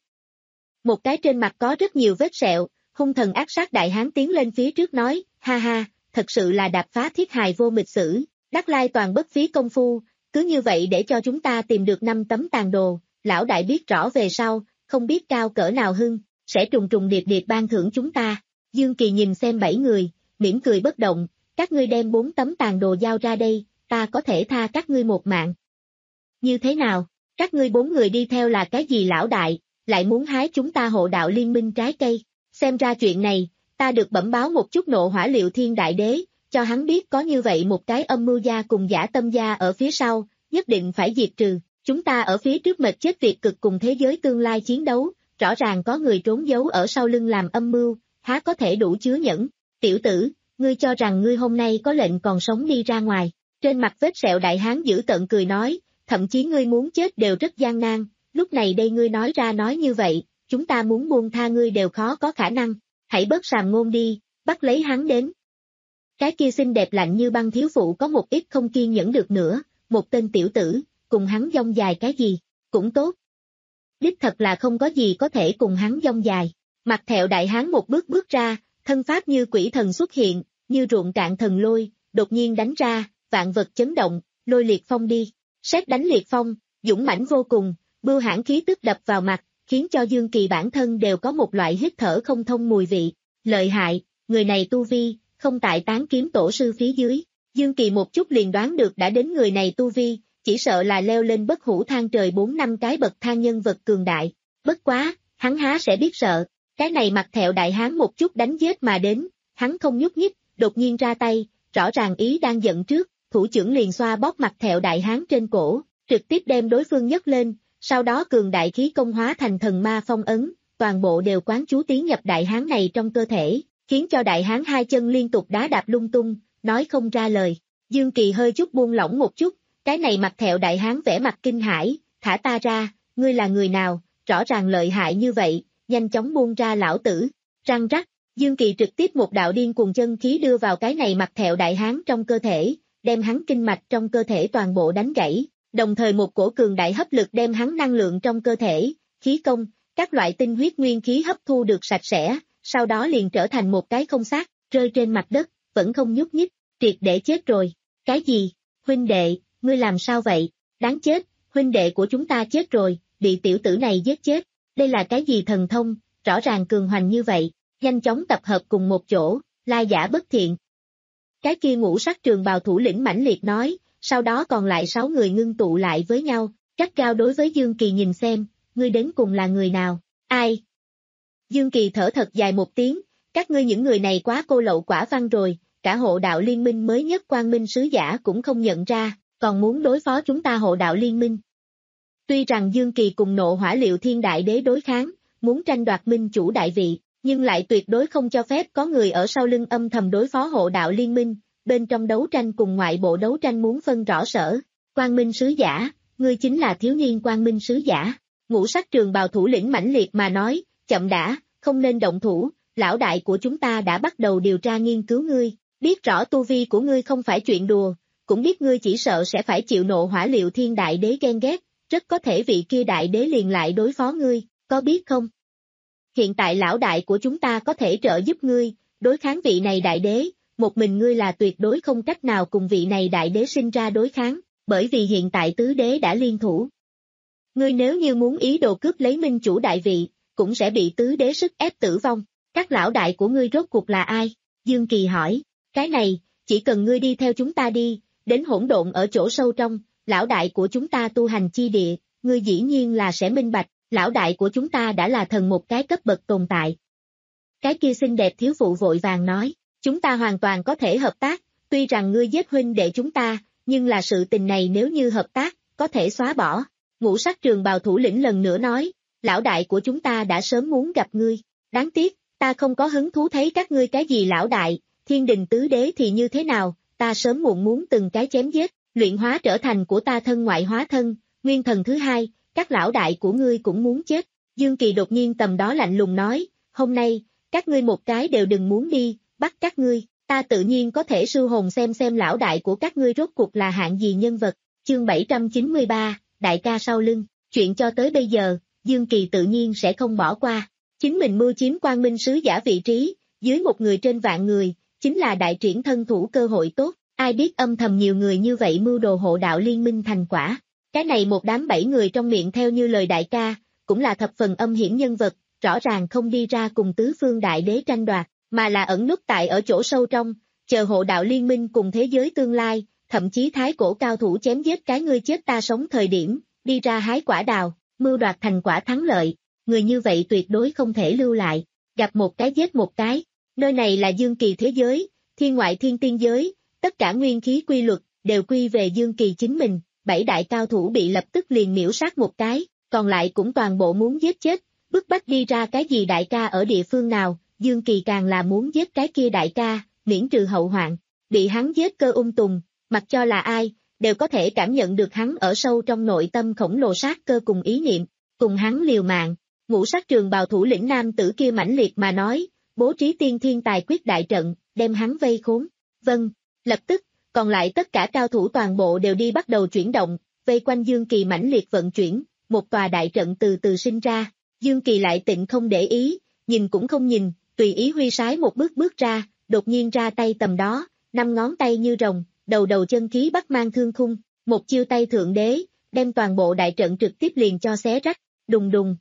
Một cái trên mặt có rất nhiều vết sẹo, hung thần ác sát đại hán tiến lên phía trước nói, ha ha, thật sự là đạp phá thiết hài vô mịch sử, đắc lai toàn bất phí công phu, cứ như vậy để cho chúng ta tìm được năm tấm tàn đồ, lão đại biết rõ về sau, không biết cao cỡ nào hưng, sẽ trùng trùng điệp điệp ban thưởng chúng ta. Dương Kỳ nhìn xem bảy người, mỉm cười bất động, các ngươi đem bốn tấm tàn đồ giao ra đây, ta có thể tha các ngươi một mạng. Như thế nào, các ngươi bốn người đi theo là cái gì lão đại, lại muốn hái chúng ta hộ đạo liên minh trái cây, xem ra chuyện này, ta được bẩm báo một chút nộ hỏa liệu thiên đại đế, cho hắn biết có như vậy một cái âm mưu gia cùng giả tâm gia ở phía sau, nhất định phải diệt trừ, chúng ta ở phía trước mệt chết việc cực cùng thế giới tương lai chiến đấu, rõ ràng có người trốn giấu ở sau lưng làm âm mưu, há có thể đủ chứa nhẫn, tiểu tử, ngươi cho rằng ngươi hôm nay có lệnh còn sống đi ra ngoài, trên mặt vết sẹo đại hán dữ tợn cười nói, thậm chí ngươi muốn chết đều rất gian nan, lúc này đây ngươi nói ra nói như vậy, chúng ta muốn buông tha ngươi đều khó có khả năng, hãy bớt sàm ngôn đi, bắt lấy hắn đến. Cái kia xinh đẹp lạnh như băng thiếu phụ có một ít không kiên nhẫn được nữa, một tên tiểu tử, cùng hắn dông dài cái gì, cũng tốt. Đích thật là không có gì có thể cùng hắn dông dài, mặt thẹo đại hán một bước bước ra, thân pháp như quỷ thần xuất hiện, như ruộng cạn thần lôi, đột nhiên đánh ra, vạn vật chấn động, lôi liệt phong đi, sét đánh liệt phong, dũng mãnh vô cùng, bưu hãn khí tức đập vào mặt, khiến cho Dương Kỳ bản thân đều có một loại hít thở không thông mùi vị, lợi hại, người này tu vi, không tại tán kiếm tổ sư phía dưới, Dương Kỳ một chút liền đoán được đã đến người này tu vi, chỉ sợ là leo lên bất hủ thang trời bốn năm cái bậc thang nhân vật cường đại, bất quá, hắn há sẽ biết sợ, cái này mặt thẹo đại hán một chút đánh giết mà đến, hắn không nhúc nhích, đột nhiên ra tay, rõ ràng ý đang giận trước, thủ trưởng liền xoa bóp mặt thẹo đại hán trên cổ, trực tiếp đem đối phương nhấc lên, sau đó cường đại khí công hóa thành thần ma phong ấn, toàn bộ đều quán chú tiến nhập đại hán này trong cơ thể, khiến cho đại hán hai chân liên tục đá đạp lung tung, nói không ra lời. Dương Kỳ hơi chút buông lỏng một chút, cái này mặt thẹo đại hán vẻ mặt kinh hãi, thả ta ra, ngươi là người nào, rõ ràng lợi hại như vậy, nhanh chóng buông ra lão tử, răng rắc, Dương Kỳ trực tiếp một đạo điên cuồng chân khí đưa vào cái này mặt thẹo đại hán trong cơ thể, đem hắn kinh mạch trong cơ thể toàn bộ đánh gãy, đồng thời một cổ cường đại hấp lực đem hắn năng lượng trong cơ thể, khí công, các loại tinh huyết nguyên khí hấp thu được sạch sẽ, sau đó liền trở thành một cái không xác, rơi trên mặt đất, vẫn không nhúc nhích, triệt để chết rồi. Cái gì? Huynh đệ, ngươi làm sao vậy? Đáng chết, huynh đệ của chúng ta chết rồi, bị tiểu tử này giết chết. Đây là cái gì thần thông, rõ ràng cường hoành như vậy, nhanh chóng tập hợp cùng một chỗ, lai giả bất thiện. Cái kia ngũ sắc trường bào thủ lĩnh mãnh liệt nói, sau đó còn lại sáu người ngưng tụ lại với nhau, gắt gao đối với Dương Kỳ nhìn xem, ngươi đến cùng là người nào, ai? Dương Kỳ thở thật dài một tiếng, các ngươi những người này quá cô lậu quả văn rồi, cả hộ đạo liên minh mới nhất quang minh sứ giả cũng không nhận ra, còn muốn đối phó chúng ta hộ đạo liên minh. Tuy rằng Dương Kỳ cùng nộ hỏa liệu thiên đại đế đối kháng, muốn tranh đoạt minh chủ đại vị, nhưng lại tuyệt đối không cho phép có người ở sau lưng âm thầm đối phó hộ đạo liên minh, bên trong đấu tranh cùng ngoại bộ đấu tranh muốn phân rõ sở. Quang minh sứ giả, ngươi chính là thiếu niên quang minh sứ giả. Ngũ sắc trường bào thủ lĩnh mãnh liệt mà nói, chậm đã, không nên động thủ, lão đại của chúng ta đã bắt đầu điều tra nghiên cứu ngươi, biết rõ tu vi của ngươi không phải chuyện đùa, cũng biết ngươi chỉ sợ sẽ phải chịu nộ hỏa liệu thiên đại đế ghen ghét, rất có thể vị kia đại đế liền lại đối phó ngươi, có biết không? Hiện tại lão đại của chúng ta có thể trợ giúp ngươi, đối kháng vị này đại đế, một mình ngươi là tuyệt đối không cách nào cùng vị này đại đế sinh ra đối kháng, bởi vì hiện tại tứ đế đã liên thủ. Ngươi nếu như muốn ý đồ cướp lấy minh chủ đại vị, cũng sẽ bị tứ đế sức ép tử vong. Các lão đại của ngươi rốt cuộc là ai? Dương Kỳ hỏi. Cái này, chỉ cần ngươi đi theo chúng ta đi, đến hỗn độn ở chỗ sâu trong, lão đại của chúng ta tu hành chi địa, ngươi dĩ nhiên là sẽ minh bạch, lão đại của chúng ta đã là thần một cái cấp bậc tồn tại. Cái kia xinh đẹp thiếu phụ vội vàng nói, chúng ta hoàn toàn có thể hợp tác, tuy rằng ngươi giết huynh đệ chúng ta, nhưng là sự tình này nếu như hợp tác, có thể xóa bỏ. Ngũ sắc trường bào thủ lĩnh lần nữa nói, lão đại của chúng ta đã sớm muốn gặp ngươi, đáng tiếc, ta không có hứng thú thấy các ngươi cái gì lão đại, thiên đình tứ đế thì như thế nào, ta sớm muộn muốn từng cái chém giết, luyện hóa trở thành của ta thân ngoại hóa thân, nguyên thần thứ hai, các lão đại của ngươi cũng muốn chết. Dương Kỳ đột nhiên tầm đó lạnh lùng nói, hôm nay, các ngươi một cái đều đừng muốn đi, bắt các ngươi, ta tự nhiên có thể sư hồn xem xem lão đại của các ngươi rốt cuộc là hạng gì nhân vật. Chương bảy trăm chín mươi ba, đại ca sau lưng, chuyện cho tới bây giờ, Dương Kỳ tự nhiên sẽ không bỏ qua, chính mình mưu chiếm Quang Minh sứ giả vị trí, dưới một người trên vạn người, chính là đại triển thân thủ cơ hội tốt, ai biết âm thầm nhiều người như vậy mưu đồ hộ đạo liên minh thành quả. Cái này một đám bảy người trong miệng theo như lời đại ca, cũng là thập phần âm hiểm nhân vật, rõ ràng không đi ra cùng tứ phương đại đế tranh đoạt, mà là ẩn núp tại ở chỗ sâu trong, chờ hộ đạo liên minh cùng thế giới tương lai, thậm chí thái cổ cao thủ chém giết cái ngươi chết ta sống thời điểm, đi ra hái quả đào, mưu đoạt thành quả thắng lợi, người như vậy tuyệt đối không thể lưu lại, gặp một cái giết một cái, nơi này là Dương Kỳ thế giới, thiên ngoại thiên tiên giới, tất cả nguyên khí quy luật, đều quy về Dương Kỳ chính mình, bảy đại cao thủ bị lập tức liền miễu sát một cái, còn lại cũng toàn bộ muốn giết chết, bức bách đi ra cái gì đại ca ở địa phương nào, Dương Kỳ càng là muốn giết cái kia đại ca, miễn trừ hậu hoạn, bị hắn giết cơ ung tùng, mặc cho là ai, đều có thể cảm nhận được hắn ở sâu trong nội tâm khổng lồ sát cơ cùng ý niệm, cùng hắn liều mạng. Ngũ sắc trường bào thủ lĩnh nam tử kia mãnh liệt mà nói, bố trí tiên thiên tài quyết đại trận, đem hắn vây khốn. Vâng, lập tức, còn lại tất cả cao thủ toàn bộ đều đi bắt đầu chuyển động, vây quanh Dương Kỳ mãnh liệt vận chuyển, một tòa đại trận từ từ sinh ra. Dương Kỳ lại tịnh không để ý, nhìn cũng không nhìn, tùy ý huy sái một bước bước ra, đột nhiên ra tay tầm đó, năm ngón tay như rồng, đầu đầu chân khí bắt mang thương khung, một chiêu tay thượng đế, đem toàn bộ đại trận trực tiếp liền cho xé rách, đùng đùng.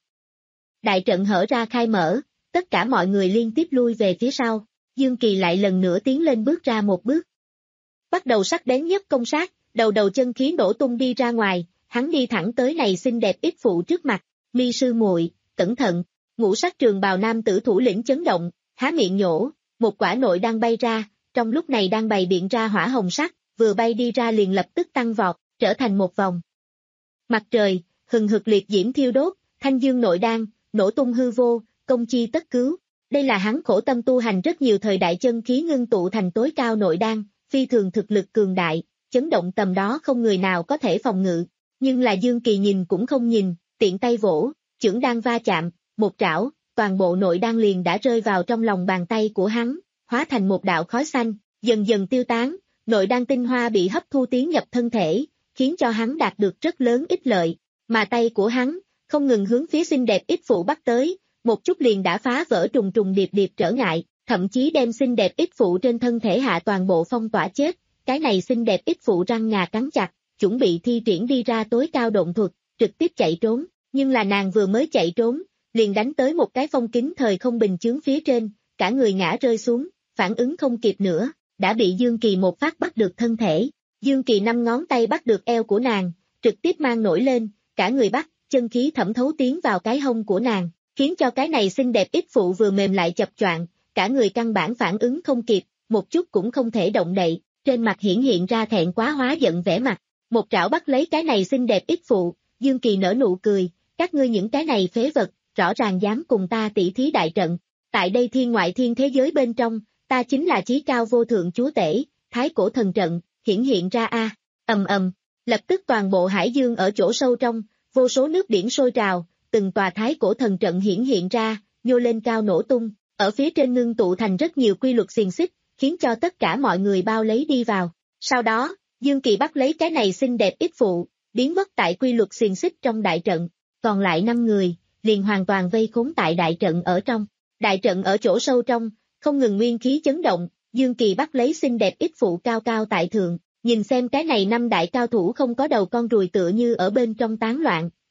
Đại trận hở ra khai mở, tất cả mọi người liên tiếp lui về phía sau, Dương Kỳ lại lần nữa tiến lên bước ra một bước. Bắt đầu sắc bén nhất công sát, đầu đầu chân khí nổ tung đi ra ngoài, hắn đi thẳng tới này xinh đẹp ít phụ trước mặt, Mi sư muội, cẩn thận, ngũ sắc trường bào nam tử thủ lĩnh chấn động, há miệng nhổ, một quả nội đang bay ra, trong lúc này đang bày biện ra hỏa hồng sắc, vừa bay đi ra liền lập tức tăng vọt, trở thành một vòng. Mặt trời, hừng hực liệt diễm thiêu đốt, thanh dương nội đan, nổ tung hư vô, công chi tất cứu. Đây là hắn khổ tâm tu hành rất nhiều thời đại chân khí ngưng tụ thành tối cao nội đan, phi thường thực lực cường đại, chấn động tầm đó không người nào có thể phòng ngự. Nhưng là Dương Kỳ nhìn cũng không nhìn, tiện tay vỗ, chưởng đan va chạm, một trảo, toàn bộ nội đan liền đã rơi vào trong lòng bàn tay của hắn, hóa thành một đạo khói xanh, dần dần tiêu tán, nội đan tinh hoa bị hấp thu tiến nhập thân thể, khiến cho hắn đạt được rất lớn ích lợi, mà tay của hắn, không ngừng hướng phía xinh đẹp ít phụ bắt tới, một chút liền đã phá vỡ trùng trùng điệp điệp trở ngại, thậm chí đem xinh đẹp ít phụ trên thân thể hạ toàn bộ phong tỏa chết, cái này xinh đẹp ít phụ răng ngà cắn chặt, chuẩn bị thi triển đi ra tối cao độn thuật, trực tiếp chạy trốn, nhưng là nàng vừa mới chạy trốn, liền đánh tới một cái phong kính thời không bình chướng phía trên, cả người ngã rơi xuống, phản ứng không kịp nữa, đã bị Dương Kỳ một phát bắt được thân thể, Dương Kỳ năm ngón tay bắt được eo của nàng, trực tiếp mang nổi lên, cả người bắt, chân khí thẩm thấu tiến vào cái hông của nàng, khiến cho cái này xinh đẹp ít phụ vừa mềm lại chập choạng, cả người căn bản phản ứng không kịp, một chút cũng không thể động đậy, trên mặt hiển hiện ra thẹn quá hóa giận vẻ mặt, một trảo bắt lấy cái này xinh đẹp ít phụ, Dương Kỳ nở nụ cười, các ngươi những cái này phế vật, rõ ràng dám cùng ta tỉ thí đại trận, tại đây thiên ngoại thiên thế giới bên trong, ta chính là chí cao vô thượng chúa tể, thái cổ thần trận, hiển hiện ra a, ầm ầm, lập tức toàn bộ hải dương ở chỗ sâu trong, vô số nước biển sôi trào, từng tòa thái cổ thần trận hiển hiện ra, nhô lên cao nổ tung, ở phía trên ngưng tụ thành rất nhiều quy luật xiềng xích, khiến cho tất cả mọi người bao lấy đi vào. Sau đó, Dương Kỳ bắt lấy cái này xinh đẹp ít phụ, biến mất tại quy luật xiềng xích trong đại trận, còn lại năm người, liền hoàn toàn vây khốn tại đại trận ở trong. Đại trận ở chỗ sâu trong, không ngừng nguyên khí chấn động, Dương Kỳ bắt lấy xinh đẹp ít phụ cao cao tại thượng, nhìn xem cái này năm đại cao thủ không có đầu con ruồi tựa như ở bên trong tán loạn,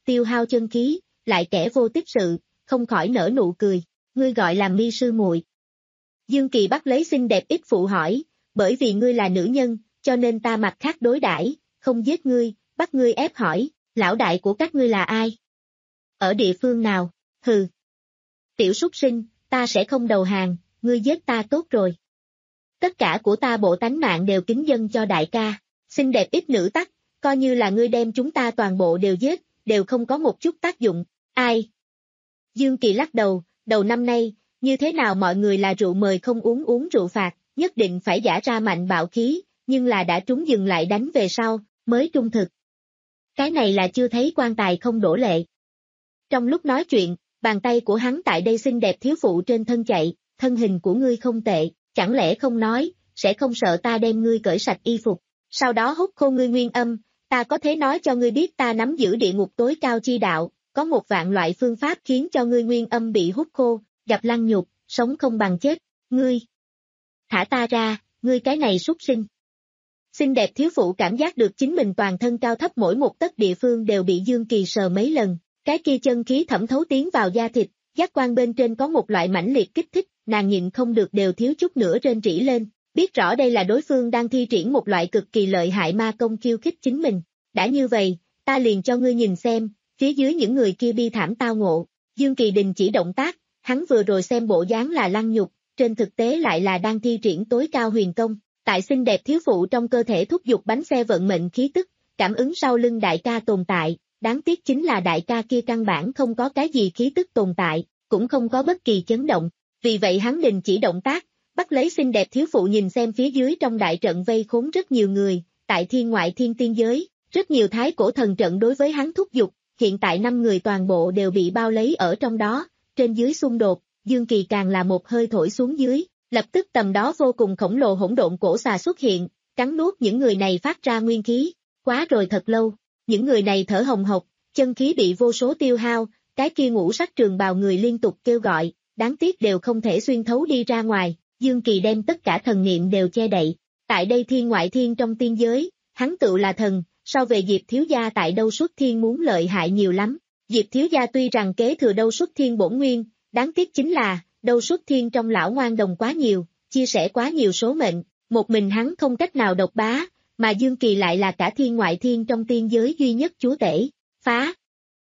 tiêu hao chân khí, lại kẻ vô tích sự, không khỏi nở nụ cười, ngươi gọi là mi sư muội. Dương Kỳ bắt lấy xinh đẹp ít phụ hỏi, bởi vì ngươi là nữ nhân, cho nên ta mặt khác đối đãi, không giết ngươi, bắt ngươi ép hỏi, lão đại của các ngươi là ai? Ở địa phương nào? Hừ. Tiểu súc sinh, ta sẽ không đầu hàng, ngươi giết ta tốt rồi. Tất cả của ta bộ tánh mạng đều kính dâng cho đại ca, xinh đẹp ít nữ tắc, coi như là ngươi đem chúng ta toàn bộ đều giết, đều không có một chút tác dụng, ai? Dương Kỳ lắc đầu, đầu năm nay, như thế nào mọi người là rượu mời không uống uống rượu phạt, nhất định phải giả ra mạnh bạo khí, nhưng là đã trúng dừng lại đánh về sau, mới trung thực. Cái này là chưa thấy quan tài không đổ lệ. Trong lúc nói chuyện, bàn tay của hắn tại đây xinh đẹp thiếu phụ trên thân chạy, thân hình của ngươi không tệ, chẳng lẽ không nói, sẽ không sợ ta đem ngươi cởi sạch y phục, sau đó hút khô ngươi nguyên âm, ta có thể nói cho ngươi biết ta nắm giữ địa ngục tối cao chi đạo, có một vạn loại phương pháp khiến cho ngươi nguyên âm bị hút khô, gặp lăng nhục, sống không bằng chết, ngươi. Thả ta ra, ngươi cái này súc sinh. Xinh đẹp thiếu phụ cảm giác được chính mình toàn thân cao thấp mỗi một tấc địa phương đều bị Dương Kỳ sờ mấy lần, cái kia chân khí thẩm thấu tiến vào da thịt, giác quan bên trên có một loại mãnh liệt kích thích, nàng nhịn không được đều thiếu chút nữa rên rỉ lên, biết rõ đây là đối phương đang thi triển một loại cực kỳ lợi hại ma công khiêu khích chính mình. Đã như vậy, ta liền cho ngươi nhìn xem, phía dưới những người kia bi thảm tao ngộ. Dương Kỳ đình chỉ động tác, hắn vừa rồi xem bộ dáng là lăng nhục, trên thực tế lại là đang thi triển tối cao huyền công. Tại xinh đẹp thiếu phụ trong cơ thể thúc giục bánh xe vận mệnh khí tức, cảm ứng sau lưng đại ca tồn tại, đáng tiếc chính là đại ca kia căn bản không có cái gì khí tức tồn tại, cũng không có bất kỳ chấn động. Vì vậy hắn đình chỉ động tác, bắt lấy xinh đẹp thiếu phụ nhìn xem phía dưới trong đại trận vây khốn rất nhiều người, tại thiên ngoại thiên tiên giới, rất nhiều thái cổ thần trận đối với hắn thúc giục, hiện tại năm người toàn bộ đều bị bao lấy ở trong đó, trên dưới xung đột, Dương Kỳ càng là một hơi thổi xuống dưới, lập tức tầm đó vô cùng khổng lồ hỗn độn cổ xà xuất hiện, cắn nuốt những người này phát ra nguyên khí, quá rồi thật lâu, những người này thở hồng hộc, chân khí bị vô số tiêu hao, cái kia ngũ sắc trường bào người liên tục kêu gọi, đáng tiếc đều không thể xuyên thấu đi ra ngoài, Dương Kỳ đem tất cả thần niệm đều che đậy, tại đây thiên ngoại thiên trong tiên giới, hắn tự là thần, so về Diệp thiếu gia tại đâu xuất thiên muốn lợi hại nhiều lắm, Diệp thiếu gia tuy rằng kế thừa đâu xuất thiên bổn nguyên, đáng tiếc chính là, đâu xuất thiên trong lão ngoan đồng quá nhiều, chia sẻ quá nhiều số mệnh, một mình hắn không cách nào độc bá, mà Dương Kỳ lại là cả thiên ngoại thiên trong tiên giới duy nhất chúa tể, phá.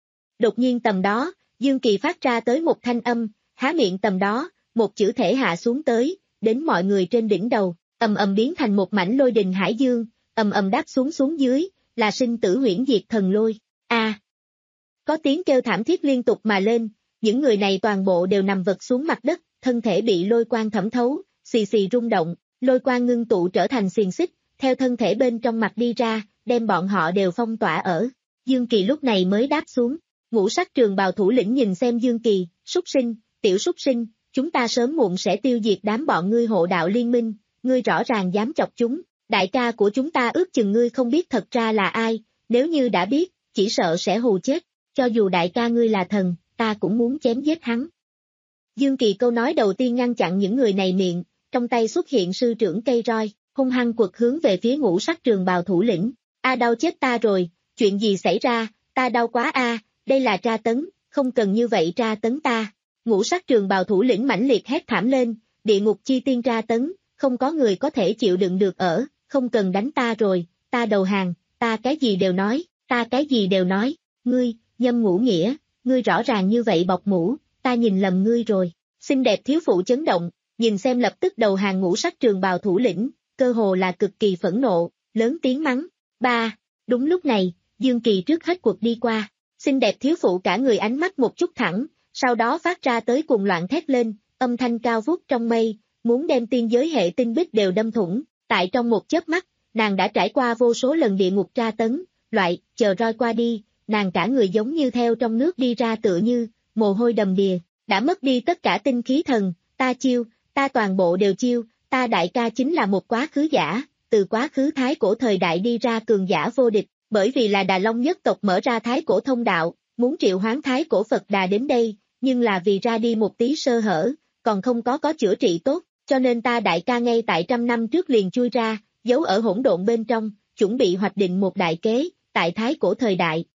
Đột nhiên tầm đó, Dương Kỳ phát ra tới một thanh âm, há miệng tầm đó, một chữ thể hạ xuống tới, đến mọi người trên đỉnh đầu, ầm ầm biến thành một mảnh lôi đình hải dương, ầm ầm đáp xuống xuống dưới, là sinh tử huyễn diệt thần lôi, a. À. Có tiếng kêu thảm thiết liên tục mà lên, những người này toàn bộ đều nằm vật xuống mặt đất, thân thể bị lôi quang thẩm thấu, xì xì rung động, lôi quang ngưng tụ trở thành xiềng xích, theo thân thể bên trong mặt đi ra, đem bọn họ đều phong tỏa ở. Dương Kỳ lúc này mới đáp xuống, ngũ sắc trường bào thủ lĩnh nhìn xem Dương Kỳ, súc sinh, tiểu súc sinh, chúng ta sớm muộn sẽ tiêu diệt đám bọn ngươi hộ đạo liên minh, ngươi rõ ràng dám chọc chúng, đại ca của chúng ta ước chừng ngươi không biết thật ra là ai, nếu như đã biết, chỉ sợ sẽ hù chết, cho dù đại ca ngươi là thần, ta cũng muốn chém giết hắn. Dương Kỳ câu nói đầu tiên ngăn chặn những người này miệng, trong tay xuất hiện sư trưởng cây roi, hung hăng quật hướng về phía ngũ sắc trường bào thủ lĩnh, a đau chết ta rồi, chuyện gì xảy ra, ta đau quá a, đây là tra tấn, không cần như vậy tra tấn ta. Ngũ sắc trường bào thủ lĩnh mãnh liệt hét thảm lên, địa ngục chi tiên tra tấn, không có người có thể chịu đựng được ở, không cần đánh ta rồi, ta đầu hàng, ta cái gì đều nói, ta cái gì đều nói, ngươi, Nhâm Ngũ Nghĩa, ngươi rõ ràng như vậy bọc mũ, ta nhìn lầm ngươi rồi. Xinh đẹp thiếu phụ chấn động, nhìn xem lập tức đầu hàng ngũ sắc trường bào thủ lĩnh, cơ hồ là cực kỳ phẫn nộ, lớn tiếng mắng. Ba, đúng lúc này, Dương Kỳ trước hết cuộc đi qua, xinh đẹp thiếu phụ cả người ánh mắt một chút thẳng, sau đó phát ra tới cuồng loạn thét lên, âm thanh cao vút trong mây, muốn đem tiên giới hệ tinh bích đều đâm thủng, tại trong một chớp mắt, nàng đã trải qua vô số lần địa ngục tra tấn, loại, chờ roi qua đi, nàng cả người giống như theo trong nước đi ra tựa như, mồ hôi đầm đìa, đã mất đi tất cả tinh khí thần, ta chiêu, ta toàn bộ đều chiêu, ta đại ca chính là một quá khứ giả, từ quá khứ thái cổ thời đại đi ra cường giả vô địch, bởi vì là Đà Long nhất tộc mở ra thái cổ thông đạo, muốn triệu hoán thái cổ Phật Đà đến đây, nhưng là vì ra đi một tí sơ hở, còn không có có chữa trị tốt, cho nên ta đại ca ngay tại trăm năm trước liền chui ra, giấu ở hỗn độn bên trong, chuẩn bị hoạch định một đại kế, tại thái cổ thời đại,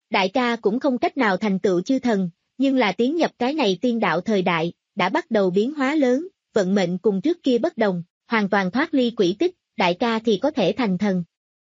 đại ca cũng không cách nào thành tựu chư thần, nhưng là tiến nhập cái này tiên đạo thời đại, đã bắt đầu biến hóa lớn, vận mệnh cùng trước kia bất đồng, hoàn toàn thoát ly quỹ tích, đại ca thì có thể thành thần.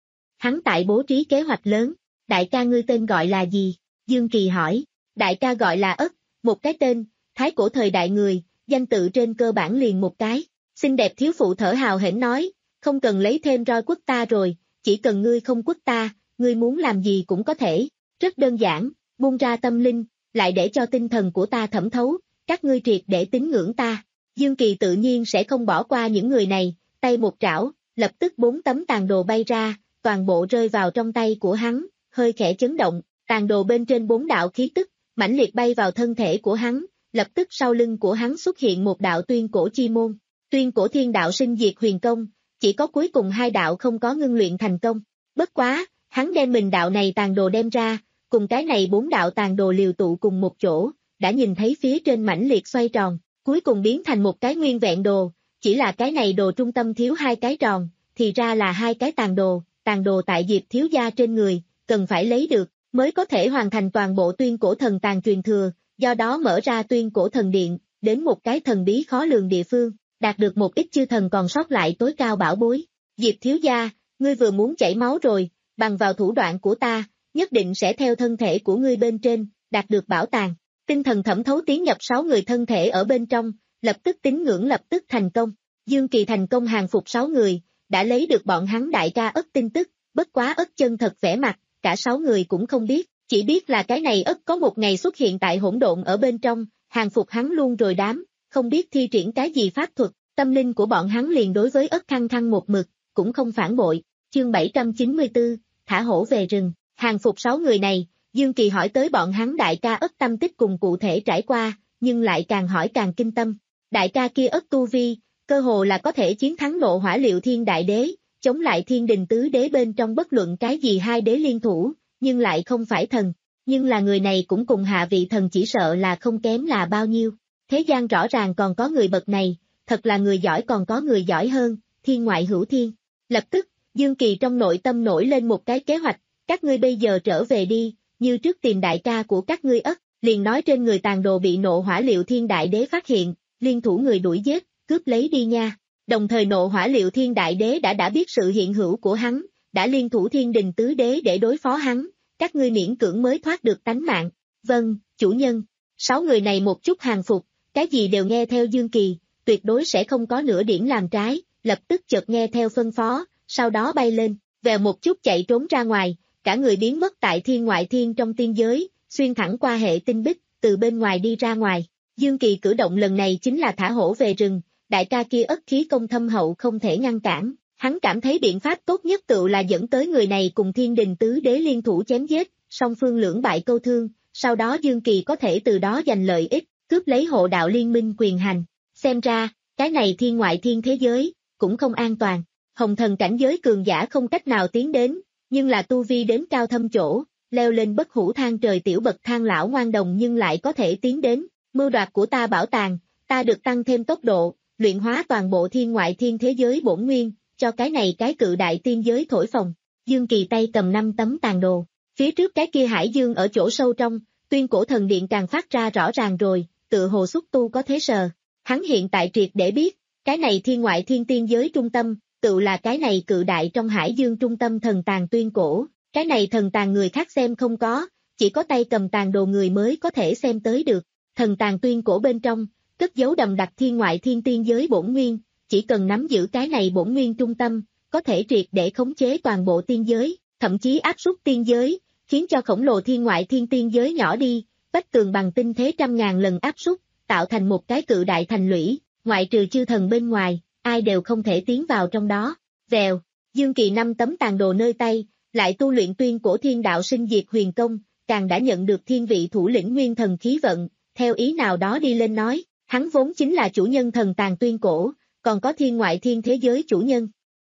Hắn tại bố trí kế hoạch lớn, đại ca ngươi tên gọi là gì? Dương Kỳ hỏi, đại ca gọi là Ất, một cái tên, thái cổ thời đại người, danh tự trên cơ bản liền một cái, xinh đẹp thiếu phụ thở hào hển nói, không cần lấy thêm roi quất ta rồi, chỉ cần ngươi không quất ta, ngươi muốn làm gì cũng có thể, rất đơn giản, buông ra tâm linh, lại để cho tinh thần của ta thẩm thấu, các ngươi triệt để tín ngưỡng ta. Dương Kỳ tự nhiên sẽ không bỏ qua những người này, tay một trảo, lập tức bốn tấm tàn đồ bay ra, toàn bộ rơi vào trong tay của hắn, hơi khẽ chấn động, tàn đồ bên trên bốn đạo khí tức, mãnh liệt bay vào thân thể của hắn, lập tức sau lưng của hắn xuất hiện một đạo tuyên cổ chi môn, tuyên cổ thiên đạo sinh diệt huyền công, chỉ có cuối cùng hai đạo không có ngưng luyện thành công, bất quá, hắn đem mình đạo này tàn đồ đem ra, cùng cái này bốn đạo tàn đồ liều tụ cùng một chỗ, đã nhìn thấy phía trên mãnh liệt xoay tròn, cuối cùng biến thành một cái nguyên vẹn đồ, chỉ là cái này đồ trung tâm thiếu hai cái tròn, thì ra là hai cái tàn đồ, tàn đồ tại Diệp thiếu gia trên người, cần phải lấy được, mới có thể hoàn thành toàn bộ tuyên cổ thần tàn truyền thừa, do đó mở ra tuyên cổ thần điện, đến một cái thần bí khó lường địa phương, đạt được một ít chư thần còn sót lại tối cao bảo bối. Diệp thiếu gia, ngươi vừa muốn chảy máu rồi, bằng vào thủ đoạn của ta, nhất định sẽ theo thân thể của ngươi bên trên, đạt được bảo tàng. Tinh thần thẩm thấu tiến nhập sáu người thân thể ở bên trong, lập tức tín ngưỡng lập tức thành công. Dương Kỳ thành công hàng phục sáu người, đã lấy được bọn hắn đại ca Ất tin tức, bất quá Ất chân thật vẻ mặt, cả sáu người cũng không biết, chỉ biết là cái này Ất có một ngày xuất hiện tại hỗn độn ở bên trong, hàng phục hắn luôn rồi đám, không biết thi triển cái gì pháp thuật, tâm linh của bọn hắn liền đối với Ất khăng khăng một mực, cũng không phản bội. Chương bảy trăm chín mươi tư, thả hổ về rừng, hàng phục sáu người này, Dương Kỳ hỏi tới bọn hắn đại ca Ất tâm tích cùng cụ thể trải qua, nhưng lại càng hỏi càng kinh tâm. Đại ca kia Ất tu vi, cơ hồ là có thể chiến thắng Nộ Hỏa Liệu Thiên Đại Đế, chống lại Thiên Đình Tứ Đế bên trong bất luận cái gì hai đế liên thủ, nhưng lại không phải thần. Nhưng là người này cũng cùng hạ vị thần chỉ sợ là không kém là bao nhiêu. Thế gian rõ ràng còn có người bậc này, thật là người giỏi còn có người giỏi hơn, thiên ngoại hữu thiên. Lập tức, Dương Kỳ trong nội tâm nổi lên một cái kế hoạch, các ngươi bây giờ trở về đi, như trước tìm đại ca của các ngươi Ất, liền nói trên người tàn đồ bị Nộ Hỏa Liệu Thiên Đại Đế phát hiện, liên thủ người đuổi giết, cướp lấy đi nha. Đồng thời Nộ Hỏa Liệu Thiên Đại Đế đã đã biết sự hiện hữu của hắn, đã liên thủ Thiên Đình Tứ Đế để đối phó hắn, các ngươi miễn cưỡng mới thoát được tánh mạng. Vâng, chủ nhân. Sáu người này một chút hàng phục, cái gì đều nghe theo Dương Kỳ, tuyệt đối sẽ không có nửa điểm làm trái, lập tức chợt nghe theo phân phó, sau đó bay lên, vèo một chút chạy trốn ra ngoài, cả người biến mất tại thiên ngoại thiên trong tiên giới, xuyên thẳng qua hệ tinh bích, từ bên ngoài đi ra ngoài. Dương Kỳ cử động lần này chính là thả hổ về rừng, đại ca kia Ất khí công thâm hậu không thể ngăn cản, hắn cảm thấy biện pháp tốt nhất tự là dẫn tới người này cùng Thiên Đình Tứ Đế liên thủ chém giết, song phương lưỡng bại câu thương, sau đó Dương Kỳ có thể từ đó giành lợi ích, cướp lấy hộ đạo liên minh quyền hành. Xem ra, cái này thiên ngoại thiên thế giới, cũng không an toàn, hồng thần cảnh giới cường giả không cách nào tiến đến, nhưng là tu vi đến cao thâm chỗ, leo lên bất hủ thang trời tiểu bậc thang lão ngoan đồng nhưng lại có thể tiến đến, mưu đoạt của ta bảo tàng, ta được tăng thêm tốc độ, luyện hóa toàn bộ thiên ngoại thiên thế giới bổn nguyên, cho cái này cái cự đại tiên giới thổi phồng. Dương Kỳ tay cầm năm tấm tàn đồ, phía trước cái kia hải dương ở chỗ sâu trong, tuyên cổ thần điện càng phát ra rõ ràng rồi, tự hồ xúc tu có thế sờ. Hắn hiện tại triệt để biết, cái này thiên ngoại thiên tiên giới trung tâm, tự là cái này cự đại trong hải dương trung tâm thần tàn tuyên cổ, cái này thần tàn người khác xem không có, chỉ có tay cầm tàn đồ người mới có thể xem tới được. Thần tàn tuyên cổ bên trong, cất giấu đậm đặc thiên ngoại thiên tiên giới bổn nguyên, chỉ cần nắm giữ cái này bổn nguyên trung tâm, có thể triệt để khống chế toàn bộ tiên giới, thậm chí áp suất tiên giới, khiến cho khổng lồ thiên ngoại thiên tiên giới nhỏ đi, vách tường bằng tinh thế trăm ngàn lần áp suất, tạo thành một cái cự đại thành lũy, ngoại trừ chư thần bên ngoài, ai đều không thể tiến vào trong đó. Vèo, Dương Kỳ năm tấm tàn đồ nơi tay, lại tu luyện tuyên cổ thiên đạo sinh diệt huyền công, càng đã nhận được thiên vị thủ lĩnh nguyên thần khí vận, theo ý nào đó đi lên nói, hắn vốn chính là chủ nhân thần tàn tuyên cổ, còn có thiên ngoại thiên thế giới chủ nhân.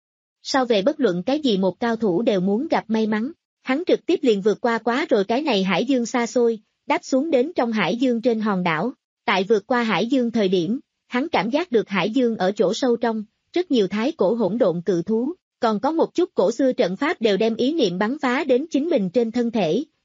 Sau về bất luận cái gì một cao thủ đều muốn gặp may mắn, hắn trực tiếp liền vượt qua quá rồi cái này hải dương xa xôi, đáp xuống đến trong hải dương trên hòn đảo. Tại vượt qua hải dương thời điểm, hắn cảm giác được hải dương ở chỗ sâu trong, rất nhiều thái cổ hỗn độn cự thú, còn có một chút cổ xưa trận pháp đều đem ý niệm bắn phá đến chính mình trên thân thể,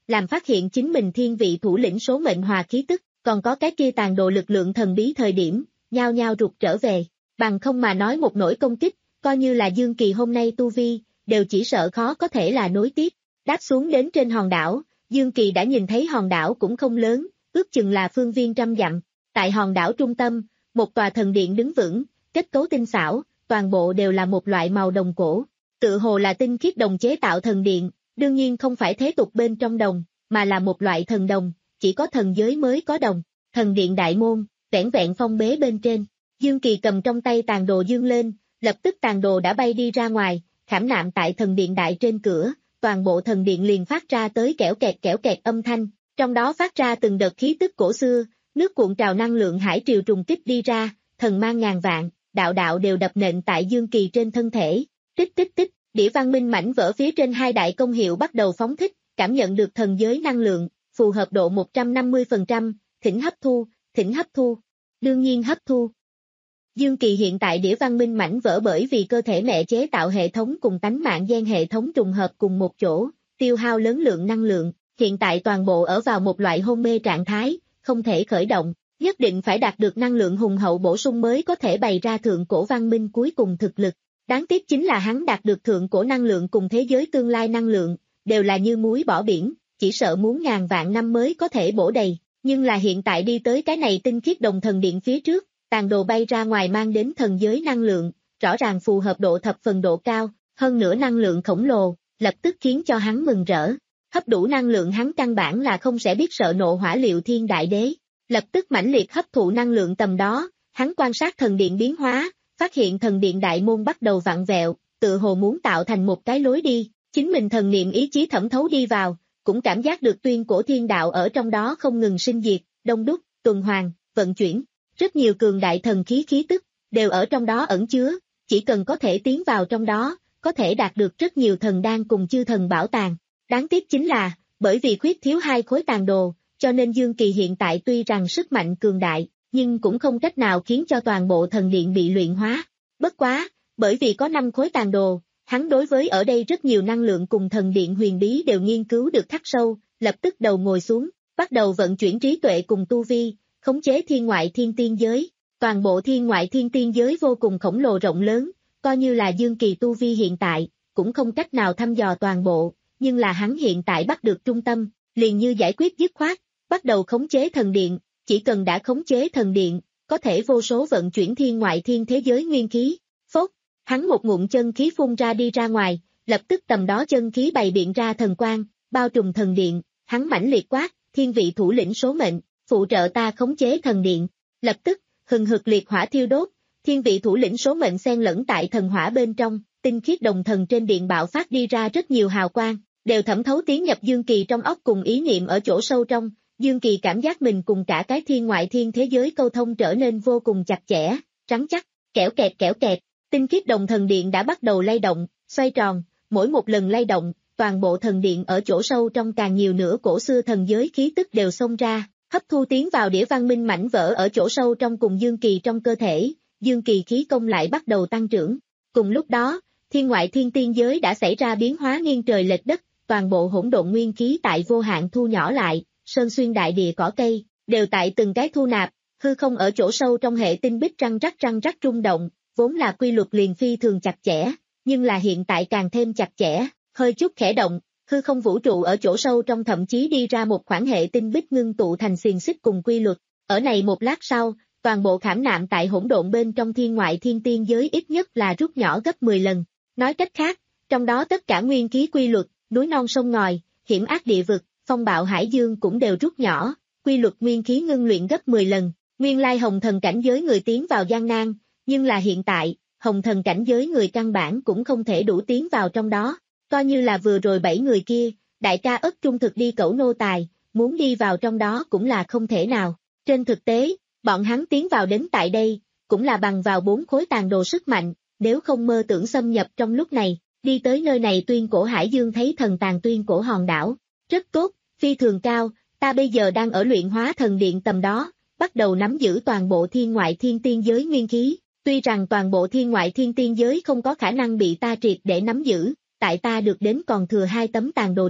làm phát hiện chính mình thiên vị thủ lĩnh số mệnh hòa khí tức, còn có cái kia tàn đồ lực lượng thần bí thời điểm, nhao nhao rụt trở về, bằng không mà nói một nỗi công kích, coi như là Dương Kỳ hôm nay tu vi, đều chỉ sợ khó có thể là nối tiếp, đáp xuống đến trên hòn đảo, Dương Kỳ đã nhìn thấy hòn đảo cũng không lớn, ước chừng là phương viên trăm dặm, tại hòn đảo trung tâm, một tòa thần điện đứng vững, kết cấu tinh xảo, toàn bộ đều là một loại màu đồng cổ, tự hồ là tinh khiết đồng chế tạo thần điện, đương nhiên không phải thế tục bên trong đồng, mà là một loại thần đồng, chỉ có thần giới mới có đồng, thần điện đại môn, vẻn vẹn phong bế bên trên, Dương Kỳ cầm trong tay tàn đồ dương lên, lập tức tàn đồ đã bay đi ra ngoài, khảm nạm tại thần điện đại trên cửa, toàn bộ thần điện liền phát ra tới kẽo kẹt kẽo kẹt âm thanh, trong đó phát ra từng đợt khí tức cổ xưa, nước cuộn trào năng lượng hải triều trùng kích đi ra, thần mang ngàn vạn, đạo đạo đều đập nện tại Dương Kỳ trên thân thể, tích tích tích, đĩa văn minh mảnh vỡ phía trên hai đại công hiệu bắt đầu phóng thích, cảm nhận được thần giới năng lượng, phù hợp độ một trăm năm mươi phần trăm, thỉnh hấp thu, thỉnh hấp thu, đương nhiên hấp thu. Dương Kỳ hiện tại đĩa văn minh mảnh vỡ bởi vì cơ thể mẹ chế tạo hệ thống cùng tánh mạng gen hệ thống trùng hợp cùng một chỗ, tiêu hao lớn lượng năng lượng, hiện tại toàn bộ ở vào một loại hôn mê trạng thái, không thể khởi động, nhất định phải đạt được năng lượng hùng hậu bổ sung mới có thể bày ra thượng cổ văn minh cuối cùng thực lực. Đáng tiếc chính là hắn đạt được thượng cổ năng lượng cùng thế giới tương lai năng lượng, đều là như muối bỏ biển, chỉ sợ muốn ngàn vạn năm mới có thể bổ đầy, nhưng là hiện tại đi tới cái này tinh khiết đồng thần điện phía trước, tàn đồ bay ra ngoài mang đến thần giới năng lượng, rõ ràng phù hợp độ thập phần độ cao, hơn nữa năng lượng khổng lồ, lập tức khiến cho hắn mừng rỡ. Hấp đủ năng lượng hắn căn bản là không sẽ biết sợ nộ hỏa liệu thiên đại đế, lập tức mãnh liệt hấp thụ năng lượng tầm đó, hắn quan sát thần điện biến hóa, phát hiện thần điện đại môn bắt đầu vặn vẹo, tự hồ muốn tạo thành một cái lối đi, chính mình thần niệm ý chí thẩm thấu đi vào, cũng cảm giác được tuyên cổ thiên đạo ở trong đó không ngừng sinh diệt, đông đúc, tuần hoàn, vận chuyển, rất nhiều cường đại thần khí khí tức, đều ở trong đó ẩn chứa, chỉ cần có thể tiến vào trong đó, có thể đạt được rất nhiều thần đan cùng chư thần bảo tàng. Đáng tiếc chính là, bởi vì khuyết thiếu hai khối tàn đồ, cho nên Dương Kỳ hiện tại tuy rằng sức mạnh cường đại, nhưng cũng không cách nào khiến cho toàn bộ thần điện bị luyện hóa. Bất quá, bởi vì có năm khối tàn đồ, hắn đối với ở đây rất nhiều năng lượng cùng thần điện huyền bí đều nghiên cứu được khắc sâu, lập tức đầu ngồi xuống, bắt đầu vận chuyển trí tuệ cùng tu vi, khống chế thiên ngoại thiên tiên giới. Toàn bộ thiên ngoại thiên tiên giới vô cùng khổng lồ rộng lớn, coi như là Dương Kỳ tu vi hiện tại, cũng không cách nào thăm dò toàn bộ, nhưng là hắn hiện tại bắt được trung tâm, liền như giải quyết dứt khoát, bắt đầu khống chế thần điện, chỉ cần đã khống chế thần điện, có thể vô số vận chuyển thiên ngoại thiên thế giới nguyên khí. Phốt, hắn một ngụm chân khí phun ra đi ra ngoài, lập tức tầm đó chân khí bày biện ra thần quang, bao trùm thần điện, hắn mãnh liệt quát, thiên vị thủ lĩnh số mệnh, phụ trợ ta khống chế thần điện, lập tức, hừng hực liệt hỏa thiêu đốt, thiên vị thủ lĩnh số mệnh xen lẫn tại thần hỏa bên trong, tinh khiết đồng thần trên điện bạo phát đi ra rất nhiều hào quang, đều thẩm thấu tiến nhập Dương Kỳ trong óc cùng ý niệm ở chỗ sâu trong, Dương Kỳ cảm giác mình cùng cả cái thiên ngoại thiên thế giới câu thông trở nên vô cùng chặt chẽ, trắng chắc, kẽo kẹt kẽo kẹt, tinh khiết đồng thần điện đã bắt đầu lay động, xoay tròn, mỗi một lần lay động, toàn bộ thần điện ở chỗ sâu trong càng nhiều nữa cổ xưa thần giới khí tức đều xông ra, hấp thu tiến vào đĩa văn minh mảnh vỡ ở chỗ sâu trong cùng Dương Kỳ trong cơ thể, Dương Kỳ khí công lại bắt đầu tăng trưởng. Cùng lúc đó, thiên ngoại thiên tiên giới đã xảy ra biến hóa nghiêng trời lệch đất, toàn bộ hỗn độn nguyên khí tại vô hạn thu nhỏ lại, sơn xuyên đại địa cỏ cây, đều tại từng cái thu nạp, hư không ở chỗ sâu trong hệ tinh bích răng rắc răng rắc rung động, vốn là quy luật liền phi thường chặt chẽ, nhưng là hiện tại càng thêm chặt chẽ, hơi chút khẽ động, hư không vũ trụ ở chỗ sâu trong thậm chí đi ra một khoảng hệ tinh bích ngưng tụ thành xiềng xích cùng quy luật, ở này một lát sau, toàn bộ khảm nạm tại hỗn độn bên trong thiên ngoại thiên tiên giới ít nhất là rút nhỏ gấp mười lần, nói cách khác, trong đó tất cả nguyên khí quy luật, núi non sông ngòi, hiểm ác địa vực, phong bạo hải dương cũng đều rút nhỏ, quy luật nguyên khí ngưng luyện gấp mười lần, nguyên lai hồng thần cảnh giới người tiến vào gian nan, nhưng là hiện tại, hồng thần cảnh giới người căn bản cũng không thể đủ tiến vào trong đó, coi như là vừa rồi bảy người kia, đại ca ất trung thực đi cẩu nô tài, muốn đi vào trong đó cũng là không thể nào, trên thực tế, bọn hắn tiến vào đến tại đây, cũng là bằng vào bốn khối tàn đồ sức mạnh, nếu không mơ tưởng xâm nhập trong lúc này, đi tới nơi này tuyên cổ hải dương thấy thần tàn tuyên cổ hòn đảo, rất tốt, phi thường cao, ta bây giờ đang ở luyện hóa thần điện tầm đó, bắt đầu nắm giữ toàn bộ thiên ngoại thiên tiên giới nguyên khí, tuy rằng toàn bộ thiên ngoại thiên tiên giới không có khả năng bị ta triệt để nắm giữ, tại ta được đến còn thừa hai tấm tàn đồ trước,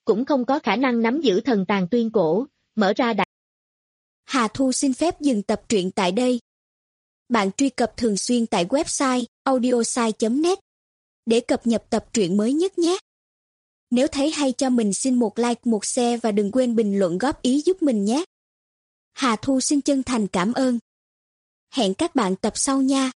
cũng không có khả năng nắm giữ thần tàng tuyên cổ, mở ra đại. Hà Thu xin phép dừng tập truyện tại đây. Bạn truy cập thường xuyên tại website audiosai chấm net để cập nhật tập truyện mới nhất nhé. Nếu thấy hay cho mình xin một like, một share và đừng quên bình luận góp ý giúp mình nhé. Hà Thu xin chân thành cảm ơn. Hẹn các bạn tập sau nha.